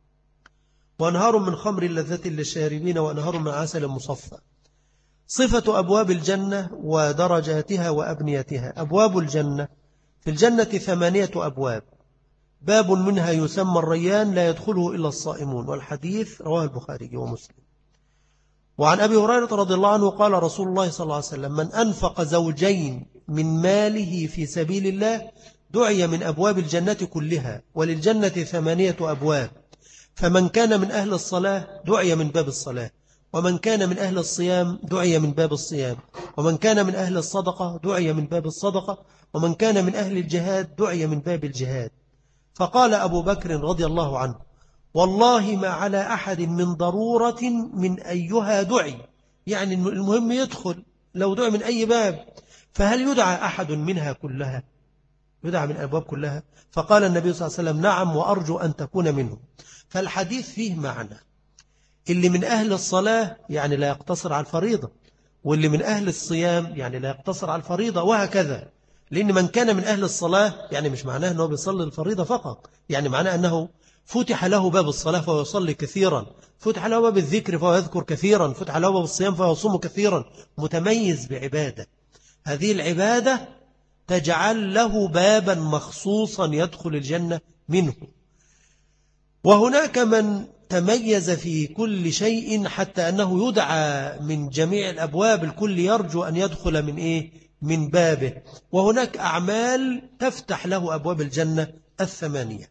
وأنهار من خمر لذة للشاربين، وأنهار من عسل مصفى. صفة أبواب الجنة ودرجاتها وأبنيتها. أبواب الجنة: في الجنة 8 أبواب، باب منها يسمى الريان لا يدخله إلا الصائمون، والحديث رواه البخاري ومسلم. وعن أبي هريرة رضي الله عنه قال رسول الله صلى الله عليه وسلم: من أنفق زوجين من ماله في سبيل الله دعي من أبواب الجنة كلها، وللجنة 8 أبواب، فمن كان من أهل الصلاة دعي من باب الصلاة، ومن كان من أهل الصيام دعي من باب الصيام، ومن كان من أهل الصدقة دعي من باب الصدقة، ومن كان من أهل الجهاد دعي من باب الجهاد. فقال أبو بكر رضي الله عنه: والله ما على أحد من ضرورة من أيها دعي، يعني المهم يدخل لو دعي من أي باب، فهل يدعى أحد منها كلها؟ يدعى من الأبواب كلها؟ فقال النبي صلى الله عليه وسلم: نعم، وأرجو أن تكون منهم. فالحديث فيه معنى: اللي من أهل الصلاة يعني لا يقتصر على الفريضة، واللي من أهل الصيام يعني لا يقتصر على الفريضة، وهكذا. لأن من كان من أهل الصلاة يعني مش معناه أنه بيصلي الفريضة فقط، يعني معناه أنه فتح له باب الصلاة فهو يصلي كثيرا، فتح له باب الذكر فهو يذكر كثيرا، فتح له باب الصيام فهو يصوم كثيرا، متميز بعبادة. هذه العبادة تجعل له بابا مخصوصا يدخل الجنة منه. وهناك من تميز في كل شيء حتى أنه يدعى من جميع الأبواب، الكل يرجو أن يدخل من بابه. وهناك أعمال تفتح له أبواب الجنة 8.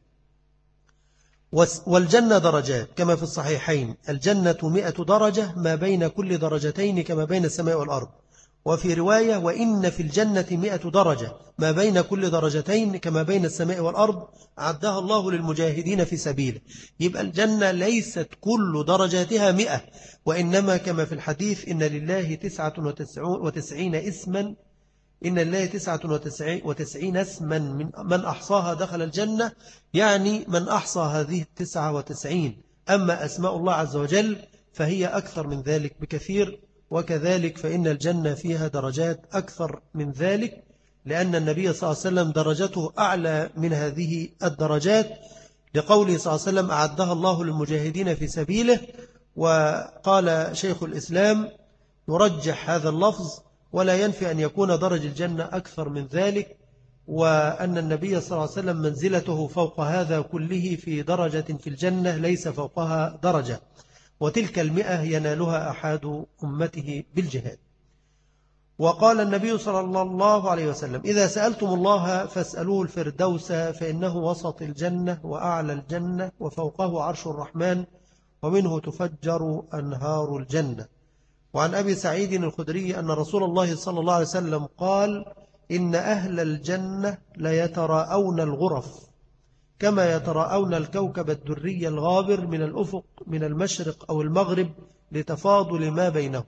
والجنة درجات كما في الصحيحين: الجنة 100 درجة، ما بين كل درجتين كما بين السماء والأرض. وفي رواية: وإن في الجنة 100 درجة، ما بين كل درجتين كما بين السماء والأرض، أعدها الله للمجاهدين في سبيله. يبقى الجنة ليست كل درجاتها 100، وإنما كما في الحديث: إن لله 99 اسما، إن لله 99 اسما من أحصاها دخل الجنة، يعني من أحصى هذه 99. أما أسماء الله عز وجل فهي أكثر من ذلك بكثير. وكذلك فإن الجنة فيها درجات أكثر من ذلك، لأن النبي صلى الله عليه وسلم درجته أعلى من هذه الدرجات، لقوله صلى الله عليه وسلم: أعدها الله للمجاهدين في سبيله. وقال شيخ الإسلام: يرجح هذا اللفظ، ولا ينفي أن يكون درج الجنة أكثر من ذلك، وأن النبي صلى الله عليه وسلم منزلته فوق هذا كله في درجة في الجنة ليس فوقها درجة، وتلك 100 ينالها أحد أمته بالجهاد. وقال النبي صلى الله عليه وسلم: إذا سألتم الله فاسألوه الفردوس، فإنه وسط الجنة وأعلى الجنة وفوقه عرش الرحمن، ومنه تفجر أنهار الجنة. وعن أبي سعيد الخدري أن رسول الله صلى الله عليه وسلم قال: إن أهل الجنة ليتراءون الغرف كما يتراءون الكوكب الدري الغابر من الأفق من المشرق أو المغرب لتفاضل ما بينهم.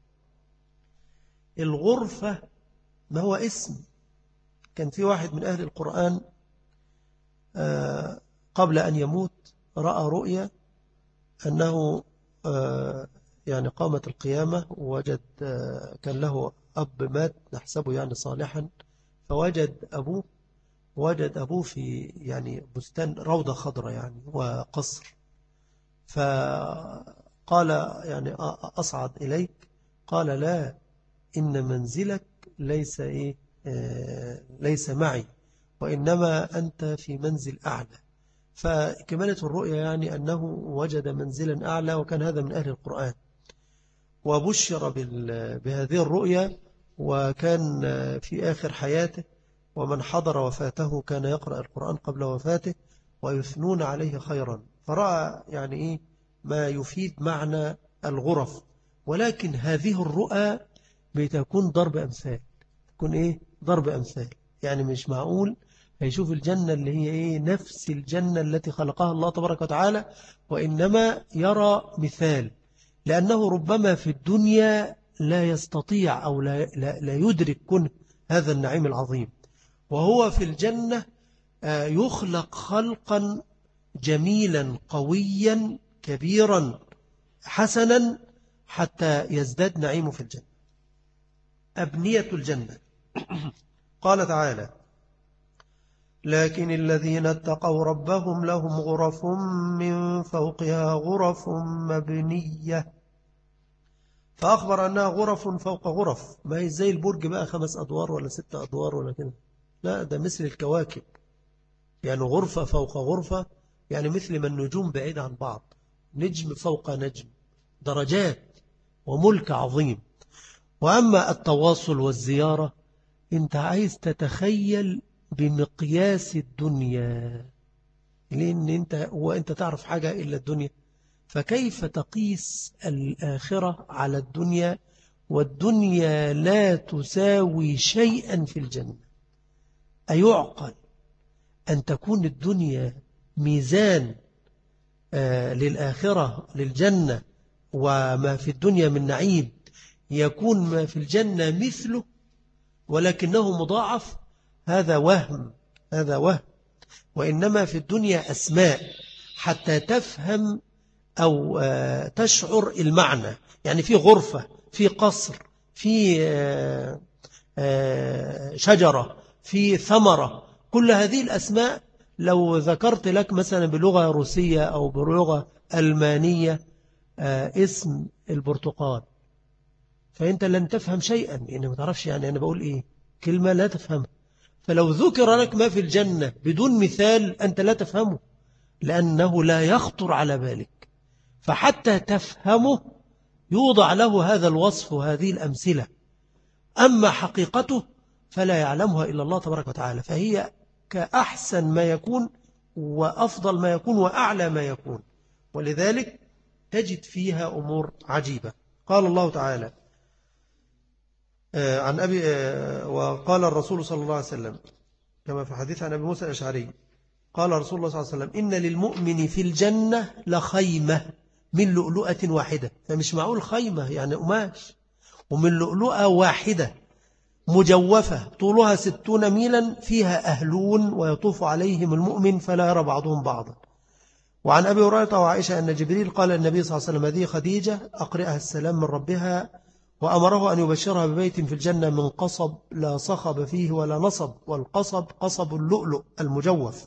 الغرفة ما هو اسم. كان في واحد من أهل القرآن قبل أن يموت رأى رؤيا أنه يعني قامت القيامة، ووجد كان له أب مات نحسبه يعني صالحا، فوجد أبوه وجد أبوه في يعني بستان روضة خضراء يعني وقصر، فقال يعني أصعد إليك؟ قال لا، إن منزلك ليس ليس معي، وإنما أنت في منزل أعلى. فكمالة الرؤيا يعني أنه وجد منزلا أعلى، وكان هذا من أهل القرآن، وبشر بهذه الرؤيا، وكان في آخر حياته، ومن حضر وفاته كان يقرأ القرآن قبل وفاته ويثنون عليه خيرا، فرأى يعني ما يفيد معنى الغرف. ولكن هذه الرؤى بتكون ضرب أمثال، تكون ضرب أمثال، يعني مش معقول هيشوف الجنة اللي هي نفس الجنة التي خلقها الله تبارك وتعالى، وإنما يرى مثال، لأنه ربما في الدنيا لا يستطيع أو لا يدرك كن هذا النعيم العظيم، وهو في الجنة يخلق خلقا جميلا قويا كبيرا حسنا حتى يزداد نعيمه في الجنة. أبنية الجنة قال تعالى: لكن الذين اتقوا ربهم لهم غرف من فوقها غرف مبنية، فأخبر أنها غرف فوق غرف، ما هي زي البرج بقى 5 أدوار ولا 6 أدوار ولا كده، لا ده مثل الكواكب، يعني غرفة فوق غرفة، يعني مثل ما النجوم بعيدة عن بعض، نجم فوق نجم، درجات وملك عظيم. وأما التواصل والزيارة، انت عايز تتخيل بمقياس الدنيا، لأن انت تعرف حاجة إلا الدنيا، فكيف تقيس الآخرة على الدنيا، والدنيا لا تساوي شيئا في الجنة؟ أيعقل أن تكون الدنيا ميزان للآخرة للجنة، وما في الدنيا من نعيم يكون ما في الجنة مثله ولكنه مضاعف؟ هذا وهم، هذا وهم. وإنما في الدنيا أسماء حتى تفهم أو تشعر المعنى، يعني في غرفة، في قصر، في شجرة، في ثمرة، كل هذه الأسماء لو ذكرت لك مثلا بلغة روسية أو بلغة ألمانية اسم البرتقال، فأنت لن تفهم شيئا، يعني ما تعرفش يعني أنا بقول كلمة لا تفهمها. فلو ذكر لك ما في الجنة بدون مثال أنت لا تفهمه، لأنه لا يخطر على بالك، فحتى تفهمه يوضع له هذا الوصف وهذه الأمثلة، أما حقيقته فلا يعلمها إلا الله تبارك وتعالى، فهي كأحسن ما يكون وأفضل ما يكون وأعلى ما يكون، ولذلك تجد فيها أمور عجيبة. قال الله تعالى عن أبي وقال الرسول صلى الله عليه وسلم كما في حديث عن أبي موسى الأشعري قال رسول الله صلى الله عليه وسلم: إن للمؤمن في الجنة لخيمة من لؤلؤة واحدة. فمش معقول خيمة يعني قماش، ومن لؤلؤة واحدة مجوفة طولها 60 ميلا، فيها أهلون ويطوف عليهم المؤمن فلا يرى بعضهم بعضا. وعن أبي هريرة وعائشة أن جبريل قال النبي صلى الله عليه وسلم: هذه خديجة أقرئها السلام من ربها، وأمره أن يبشرها ببيت في الجنة من قصب لا صخب فيه ولا نصب، والقصب قصب اللؤلؤ المجوف.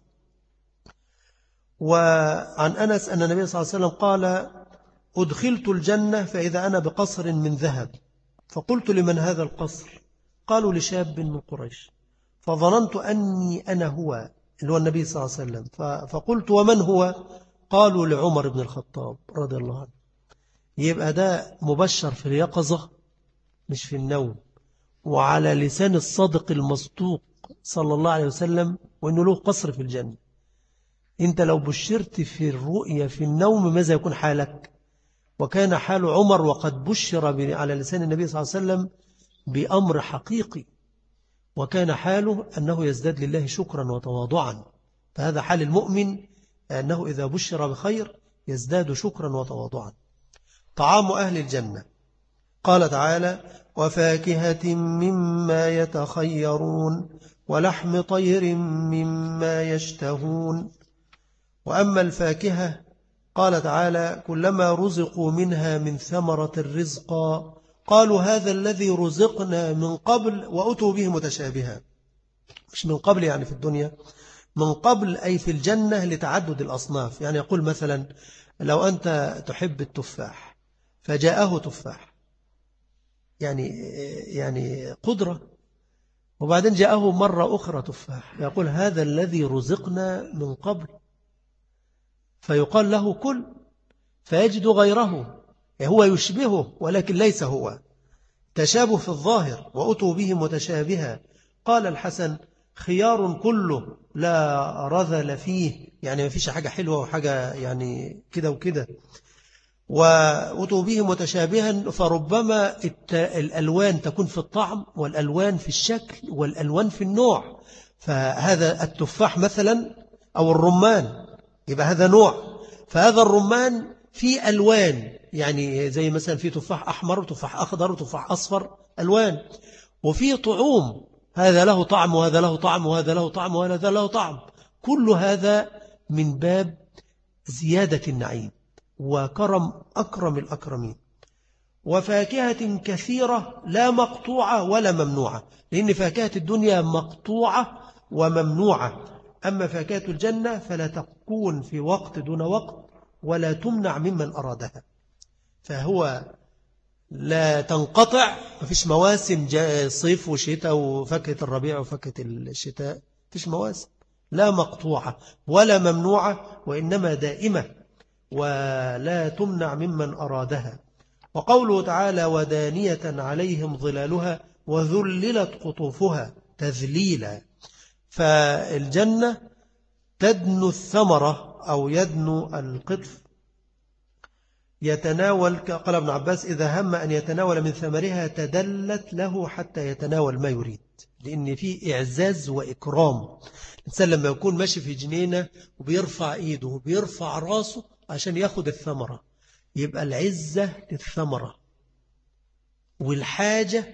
وعن أنس أن النبي صلى الله عليه وسلم قال: أدخلت الجنة فإذا أنا بقصر من ذهب، فقلت: لمن هذا القصر؟ قالوا: لشاب من قريش. فظننت أني أنا هو، اللي هو النبي صلى الله عليه وسلم، فقلت: ومن هو؟ قالوا: لعمر بن الخطاب رضي الله عنه. يبقى ده مبشر في اليقظة مش في النوم، وعلى لسان الصادق المصدوق صلى الله عليه وسلم، وإنه له قصر في الجنة. أنت لو بشرت في الرؤية في النوم ماذا يكون حالك؟ وكان حال عمر وقد بشر على لسان النبي صلى الله عليه وسلم بأمر حقيقي، وكان حاله أنه يزداد لله شكرا وتواضعا. فهذا حال المؤمن، أنه إذا بشر بخير يزداد شكرا وتواضعا. طعام أهل الجنة قال تعالى: وفاكهة مما يتخيرون ولحم طير مما يشتهون. وأما الفاكهة قال تعالى: كلما رزقوا منها من ثمرة الرزق قالوا هذا الذي رزقنا من قبل وأتوا به متشابها. مش من قبل يعني في الدنيا، من قبل أي في الجنة لتعدد الأصناف. يعني يقول مثلا لو أنت تحب التفاح فجاءه تفاح، يعني قدرة، وبعدين جاءه مرة أخرى تفاح، يقول هذا الذي رزقنا من قبل، فيقال له كل، فيجد غيره هو يشبهه ولكن ليس هو، تشابه في الظاهر، وأتوا به متشابها. قال الحسن خيار كله لا رذل فيه، يعني ما فيش حاجة حلوة وحاجة يعني كده وكده. وأتوا به متشابها، فربما الألوان تكون في الطعم، والألوان في الشكل، والألوان في النوع. فهذا التفاح مثلا أو الرمان يبقى هذا نوع، فهذا الرمان فيه ألوان، يعني زي مثلا في تفاح أحمر وتفاح أخضر وتفاح أصفر، ألوان. وفي طعوم، هذا له طعم وهذا له طعم وهذا له طعم وهذا له طعم. كل هذا من باب زيادة النعيم وكرم أكرم الأكرمين. وفاكهة كثيرة لا مقطوعة ولا ممنوعة، لأن فاكهة الدنيا مقطوعة وممنوعة، أما فاكهة الجنة فلا تكون في وقت دون وقت ولا تمنع ممن أرادها، فهو لا تنقطع، مفيش مواسم صيف وشتاء وفاكهة الربيع وفاكهة الشتاء، مفيش مواسم، لا مقطوعة ولا ممنوعة، وإنما دائمة ولا تمنع ممن أرادها. وقوله تعالى ودانية عليهم ظلالها وذللت قطوفها تذليلا، فالجنة تدنو الثمرة أو يدنو القطف، يتناول، قال ابن عباس إذا هم أن يتناول من ثمرها تدلت له حتى يتناول ما يريد، لأن فيه إعزاز وإكرام. الإنسان لما يكون ماشي في جنينة وبيرفع إيده وبيرفع راسه عشان ياخد الثمرة، يبقى العزة للثمرة والحاجة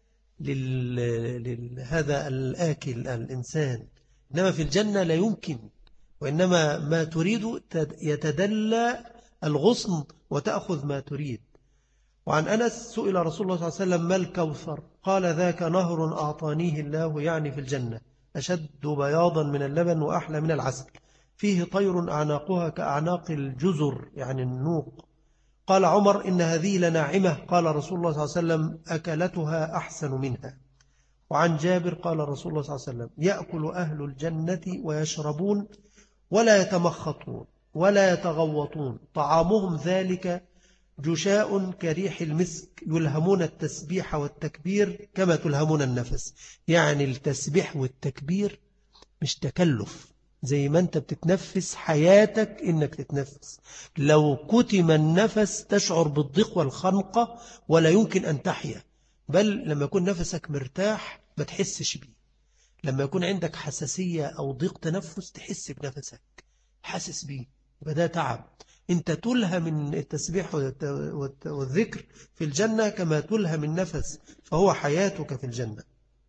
لهذا الآكل الإنسان. إنما في الجنة لا يمكن، وإنما ما تريد يتدلى الغصن وتأخذ ما تريد. وعن أنس سئل رسول الله صلى الله عليه وسلم ما الكوثر؟ قال ذاك نهر أعطانيه الله، يعني في الجنة، أشد بياضا من اللبن وأحلى من العسل، فيه طير أعناقها كأعناق الجزر، يعني النوق. قال عمر إن هذه لناعمة، قال رسول الله صلى الله عليه وسلم أكلتها أحسن منها. وعن جابر قال رسول الله صلى الله عليه وسلم يأكل أهل الجنة ويشربون ولا يتمخطون ولا يتغوطون، طعامهم ذلك جشاء كريح المسك، يلهمون التسبيح والتكبير كما تلهمون النفس. يعني التسبيح والتكبير مش تكلف، زي ما أنت بتتنفس حياتك إنك تتنفس، لو كتم النفس تشعر بالضيق والخنقة ولا يمكن أن تحيا، بل لما يكون نفسك مرتاح ما تحسش بيه. لما يكون عندك حساسية أو ضيق تنفس تحس بنفسك، حاسس بيه، يبقى ده تعب. أنت تلهم من التسبيح والذكر في الجنة كما تلهم النفس، فهو حياتك في الجنة.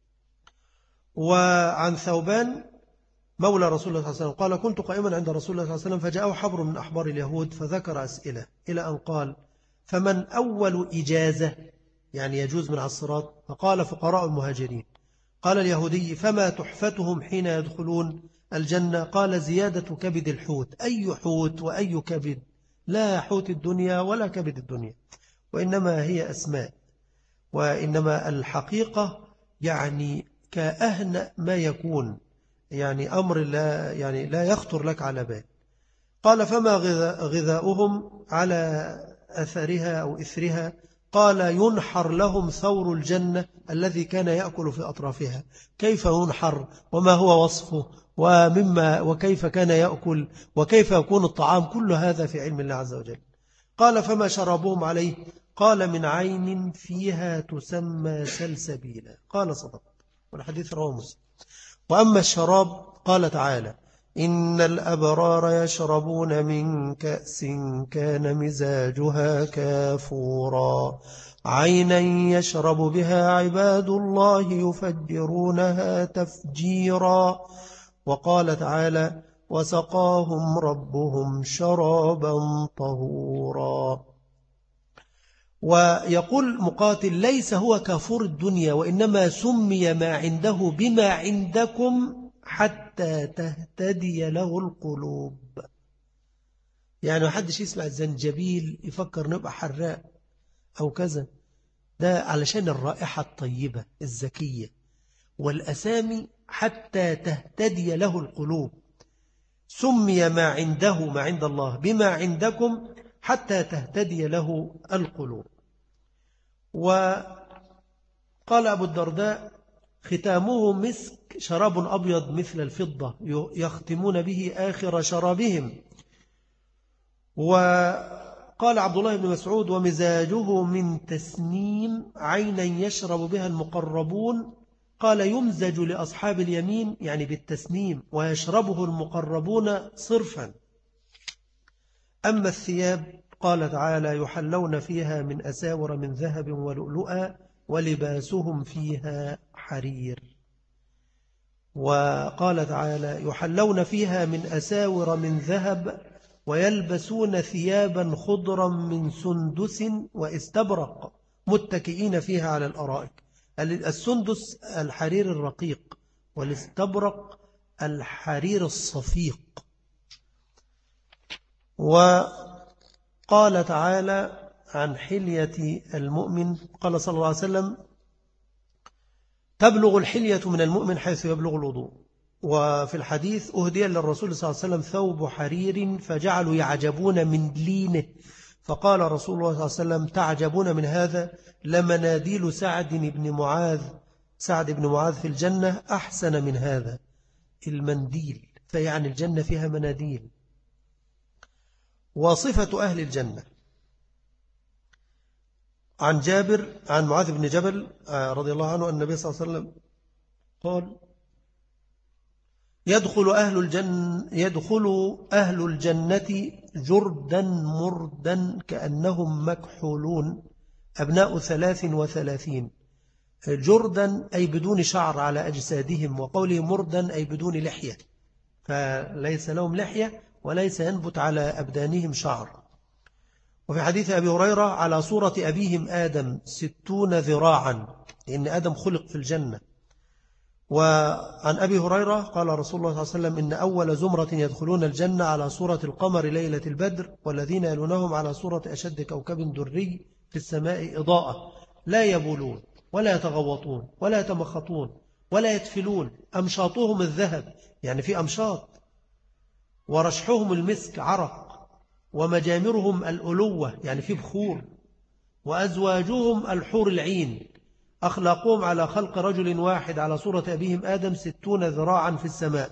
وعن ثوبان مولى رسول الله صلى الله عليه وسلم قال كنت قائما عند رسول الله صلى الله عليه وسلم فجاءه حبر من أحبار اليهود فذكر أسئلة إلى أن قال فمن أول إجازة، يعني يجوز من على الصراط؟ فقال فقراء المهاجرين. قال اليهودي فما تحفتهم حين يدخلون الجنة؟ قال زيادة كبد الحوت. أي حوت وأي كبد؟ لا حوت الدنيا ولا كبد الدنيا، وإنما هي أسماء، وإنما الحقيقة يعني كأهنأ ما يكون، يعني أمر لا يخطر لك على بال. قال فما غذاؤهم على أثرها أو إثرها؟ قال ينحر لهم ثور الجنة الذي كان يأكل في أطرافها. كيف ينحر وما هو وصفه وكيف كان يأكل وكيف يكون الطعام؟ كل هذا في علم الله عز وجل. قال فما شربهم عليه؟ قال من عين فيها تسمى سلسبيلا. قال صدق، والحديث رواه مسلم. وأما الشراب قال تعالى إن الأبرار يشربون من كأس كان مزاجها كافورا عينا يشرب بها عباد الله يفجرونها تفجيرا. وقال تعالى وسقاهم ربهم شرابا طهورا. ويقول مقاتل ليس هو كافور الدنيا، وإنما سمي ما عنده بما عندكم حتى تهتدي له القلوب. يعني محدش يسمع الزنجبيل يفكر نبقى حراق أو كذا، ده علشان الرائحة الطيبة الزكية، والأسامي حتى تهتدي له القلوب. سمي ما عنده، ما عند الله، بما عندكم حتى تهتدي له القلوب. وقال أبو الدرداء ختامه مسك شراب أبيض مثل الفضة يختمون به آخر شرابهم. وقال عبد الله بن مسعود ومزاجه من تسنيم عينا يشرب بها المقربون. قال يمزج لأصحاب اليمين يعني بالتسنيم، ويشربه المقربون صرفا. أما الثياب قال تعالى يحلون فيها من أساور من ذهب ولؤلؤا ولباسهم فيها حرير. وقال تعالى يحلون فيها من أساور من ذهب ويلبسون ثيابا خضرا من سندس واستبرق متكئين فيها على الأرائك. السندس الحرير الرقيق، والاستبرق الحرير الصفيق. وقال تعالى عن حلية المؤمن قال صلى الله عليه وسلم تبلغ الحلية من المؤمن حيث يبلغ الوضوء. وفي الحديث أهدي للرسول صلى الله عليه وسلم ثوب حرير فجعلوا يعجبون من لينه، فقال رسول الله صلى الله عليه وسلم تعجبون من هذا؟ لمناديل سعد بن معاذ في الجنة أحسن من هذا المنديل، فيعني الجنة فيها مناديل. وصفة أهل الجنة عن جابر عن معاذ بن جبل رضي الله عنه أن النبي صلى الله عليه وسلم قال يدخل أهل الجنة جردا مردا كأنهم مكحولون أبناء 33. جردا أي بدون شعر على أجسادهم، وقوله مردا أي بدون لحية، فليس لهم لحية وليس ينبت على أبدانهم شعر. وفي حديث أبي هريرة على صورة أبيهم آدم 60 ذراعا، لأن آدم خلق في الجنة. وعن أبي هريرة قال رسول الله صلى الله عليه وسلم إن أول زمرة يدخلون الجنة على صورة القمر ليلة البدر، والذين يلونهم على صورة أشد كوكب دري في السماء إضاءة، لا يبولون ولا يتغوطون ولا يتمخطون ولا يتفلون، أمشاطهم الذهب يعني في أمشاط، ورشحهم المسك عرق، ومجامرهم الألوة يعني في بخور، وأزواجهم الحور العين، أخلاقهم على خلق رجل واحد على صورة أبيهم آدم 60 ذراعا في السماء.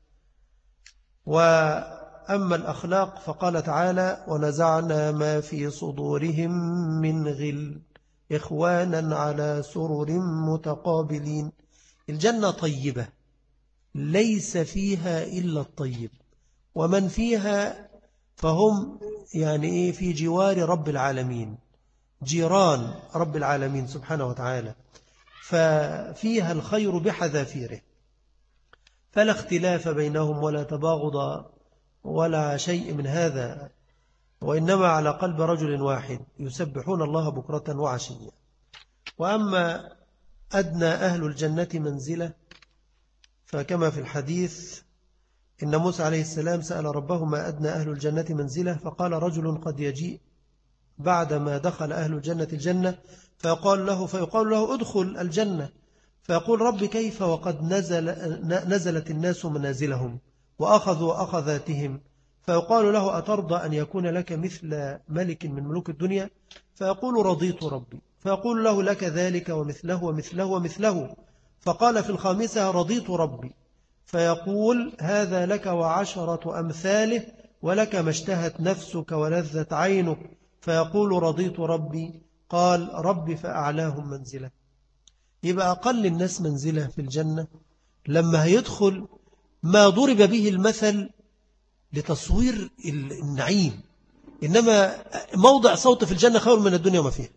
وأما الأخلاق فقال تعالى ونزعنا ما في صدورهم من غل إخوانا على سرر متقابلين. الجنة طيبة ليس فيها إلا الطيب، ومن فيها فهم يعني في جوار رب العالمين، جيران رب العالمين سبحانه وتعالى، ففيها الخير بحذافيره، فلا اختلاف بينهم ولا تباغض ولا شيء من هذا، وإنما على قلب رجل واحد يسبحون الله بكرة وعشيا. وأما أدنى أهل الجنة منزلة فكما في الحديث إن موسى عليه السلام سأل ربه ما أدنى أهل الجنة منزلة، فقال رجل قد يجيء بعدما دخل أهل الجنة الجنة فيقال له ادخل الجنة، فيقول رب كيف وقد نزلت الناس منازلهم وأخذوا أخذاتهم، فيقال له أترضى أن يكون لك مثل ملك من ملوك الدنيا؟ فيقول رضيت ربي، فيقول له لك ذلك ومثله ومثله ومثله، فقال في الخامسة رضيت ربي، فيقول هذا لك وعشرة أمثاله ولك ما اشتهت نفسك ولذت عينك، فيقول رضيت ربي، قال ربي فأعلاهم منزلة. يبقى أقل الناس منزلة في الجنة لما هيدخل ما ضرب به المثل لتصوير النعيم، إنما موضع صوت في الجنة خير من الدنيا وما فيها.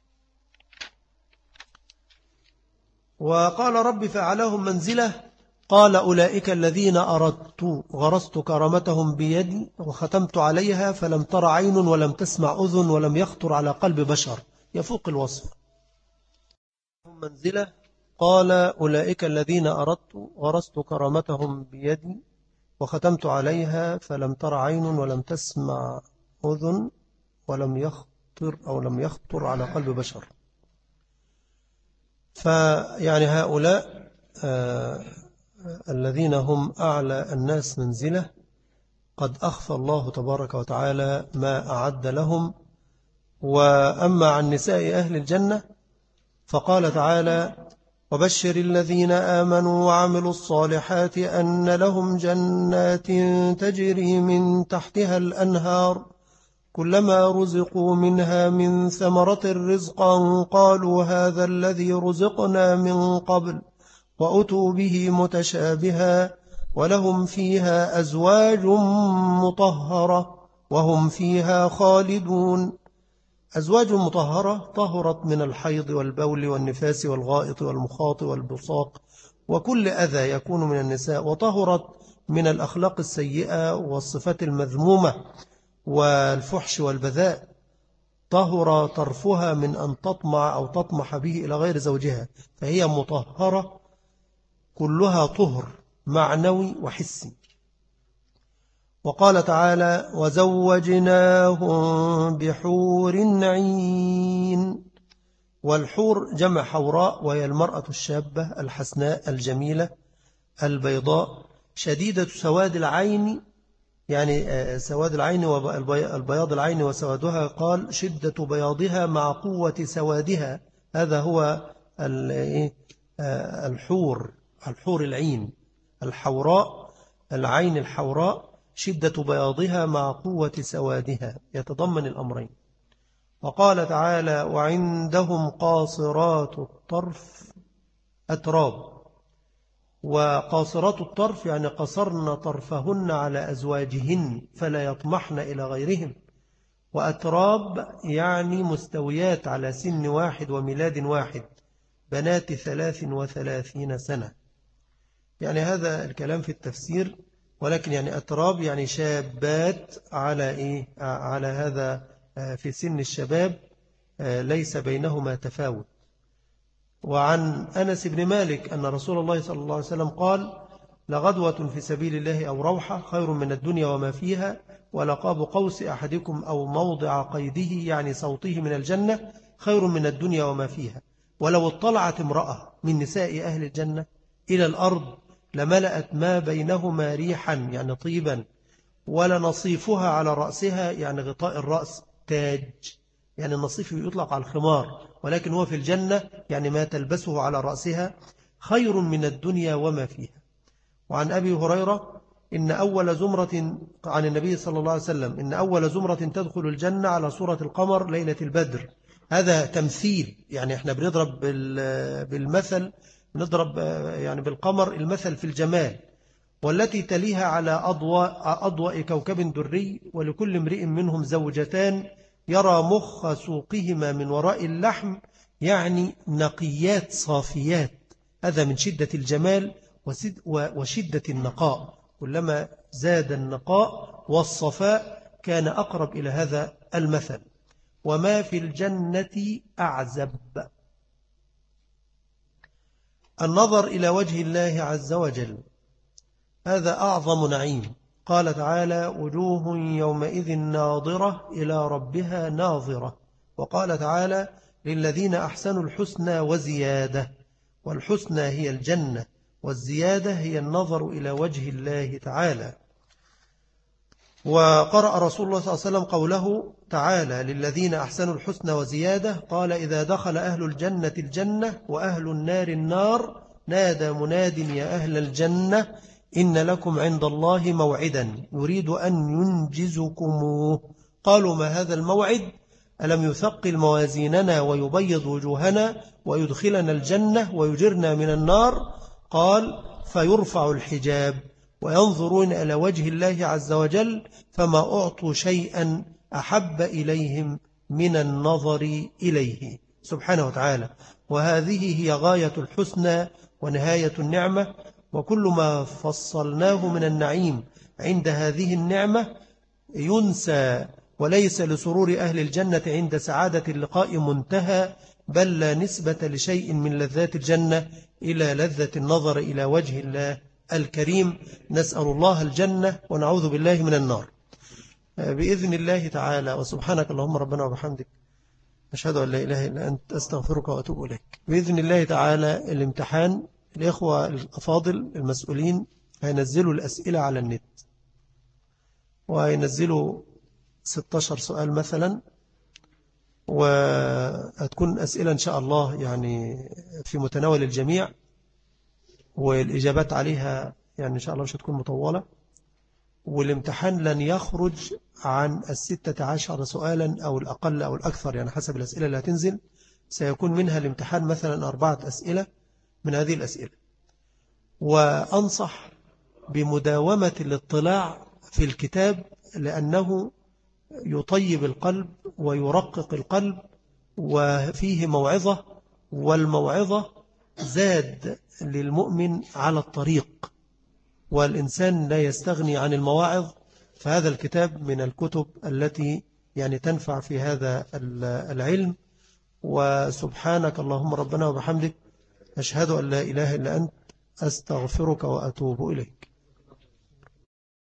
وقال ربي فأعلاهم منزلة، قال أولئك الذين أردت غرست كرامتهم بيدي وختمت عليها فلم تر عين ولم تسمع أذن ولم يخطر على قلب بشر، يفوق الوصف. منزلة قال أولئك الذين أردت غرست كرامتهم بيدي وختمت عليها فلم تر عين ولم تسمع أذن ولم يخطر على قلب بشر. فيعني هؤلاء الذين هم أعلى الناس منزلة قد أخفى الله تبارك وتعالى ما أعد لهم. وأما عن نساء أهل الجنة فقال تعالى: وبشر الذين آمنوا وعملوا الصالحات أن لهم جنات تجري من تحتها الأنهار كلما رزقوا منها من ثمرة رزقا قالوا هذا الذي رزقنا من قبل وأتوا به متشابها ولهم فيها أزواج مطهرة وهم فيها خالدون. أزواج مطهرة طهرت من الحيض والبول والنفاس والغائط والمخاط والبصاق وكل أذى يكون من النساء، وطهرت من الأخلاق السيئة والصفات المذمومة والفحش والبذاء، طهر طرفها من أن تطمع أو تطمح به إلى غير زوجها، فهي مطهرة كلها طهر معنوي وحسي. وقال تعالى: وزوجناهم بحور عين. والحور جمع حوراء، وهي المرأة الشابة الحسناء الجميلة البيضاء شديدة سواد العين، يعني سواد العين والبياض العين وسوادها، قال شدة بياضها مع قوة سوادها، هذا هو الحور العين الحوراء، العين الحوراء شدة بياضها مع قوة سوادها، يتضمن الأمرين. وقال تعالى: وعندهم قاصرات الطرف أتراب. وقاصرات الطرف يعني قصرن طرفهن على أزواجهن فلا يطمحن إلى غيرهم. وأتراب يعني مستويات على سن واحد وميلاد واحد، بنات 33 سنة. يعني هذا الكلام في التفسير، ولكن يعني أتراب يعني شابات على هذا في سن الشباب، ليس بينهما تفاوت. وعن أنس بن مالك أن رسول الله صلى الله عليه وسلم قال: لغدوة في سبيل الله أو روحة خير من الدنيا وما فيها، ولقاب قوس أحدكم أو موضع قيده يعني صوته من الجنة خير من الدنيا وما فيها. ولو اطلعت امرأة من نساء أهل الجنة إلى الأرض لملأت ما بينهما ريحا يعني طيبا، ولنصيفها على رأسها يعني غطاء الرأس تاج، يعني النصيف يطلق على الخمار، ولكن هو في الجنة يعني ما تلبسه على رأسها خير من الدنيا وما فيها. وعن أبي هريرة إن أول زمرة عن النبي صلى الله عليه وسلم إن أول زمرة تدخل الجنة على صورة القمر ليلة البدر. هذا تمثيل، يعني احنا بنضرب بالمثل، نضرب يعني بالقمر المثل في الجمال. والتي تليها على أضواء كوكب دري، ولكل امرئ منهم زوجتان يرى مخ سوقهما من وراء اللحم، يعني نقيات صافيات. هذا من شدة الجمال وشدة النقاء، كلما زاد النقاء والصفاء كان أقرب إلى هذا المثل. وما في الجنة أعزب. النظر إلى وجه الله عز وجل هذا أعظم نعيم. قال تعالى: وجوه يومئذ ناظرة إلى ربها ناظرة. وقال تعالى: للذين أحسنوا الحسنى وزيادة. والحسنى هي الجنة، والزيادة هي النظر إلى وجه الله تعالى. وقرأ رسول الله صلى الله عليه وسلم قوله تعالى: للذين أحسنوا الحسنى وزيادة، قال: إذا دخل أهل الجنة الجنة وأهل النار النار نادى مناد يا أهل الجنة إن لكم عند الله موعدا يريد أن ينجزكموه. قالوا: ما هذا الموعد؟ ألم يثقل موازيننا ويبيض وجوهنا ويدخلنا الجنة ويجرنا من النار؟ قال: فيرفع الحجاب وينظرون إلى وجه الله عز وجل فما أعطوا شيئا أحب إليهم من النظر إليه سبحانه وتعالى. وهذه هي غاية الحسنى ونهاية النعمة، وكل ما فصلناه من النعيم عند هذه النعمة ينسى، وليس لسرور أهل الجنة عند سعادة اللقاء منتهى، بل لا نسبة لشيء من لذات الجنة إلى لذة النظر إلى وجه الله الكريم. نسأل الله الجنة ونعوذ بالله من النار بإذن الله تعالى. وسبحانك اللهم ربنا وبحمدك، أشهد أن لا إله إلا أنت، أستغفرك وأتوب إليك. بإذن الله تعالى الامتحان، الإخوة الأفاضل المسؤولين هينزلوا الأسئلة على النت، وهينزلوا 16 سؤال مثلا، وهتكون أسئلة إن شاء الله يعني في متناول الجميع، والإجابات عليها يعني إن شاء الله مش هتكون مطولة. والامتحان لن يخرج عن 16 سؤالا أو الأقل أو الأكثر، يعني حسب الأسئلة اللي هتنزل. سيكون منها الامتحان مثلا 4 أسئلة من هذه الأسئلة. وأنصح بمداومة الاطلاع في الكتاب، لأنه يطيب القلب ويرقق القلب، وفيه موعظة، والموعظة زاد للمؤمن على الطريق، والإنسان لا يستغني عن المواعظ. فهذا الكتاب من الكتب التي يعني تنفع في هذا العلم. وسبحانك اللهم ربنا وبحمدك، أشهد أن لا إله إلا أنت، أستغفرك وأتوب إليك.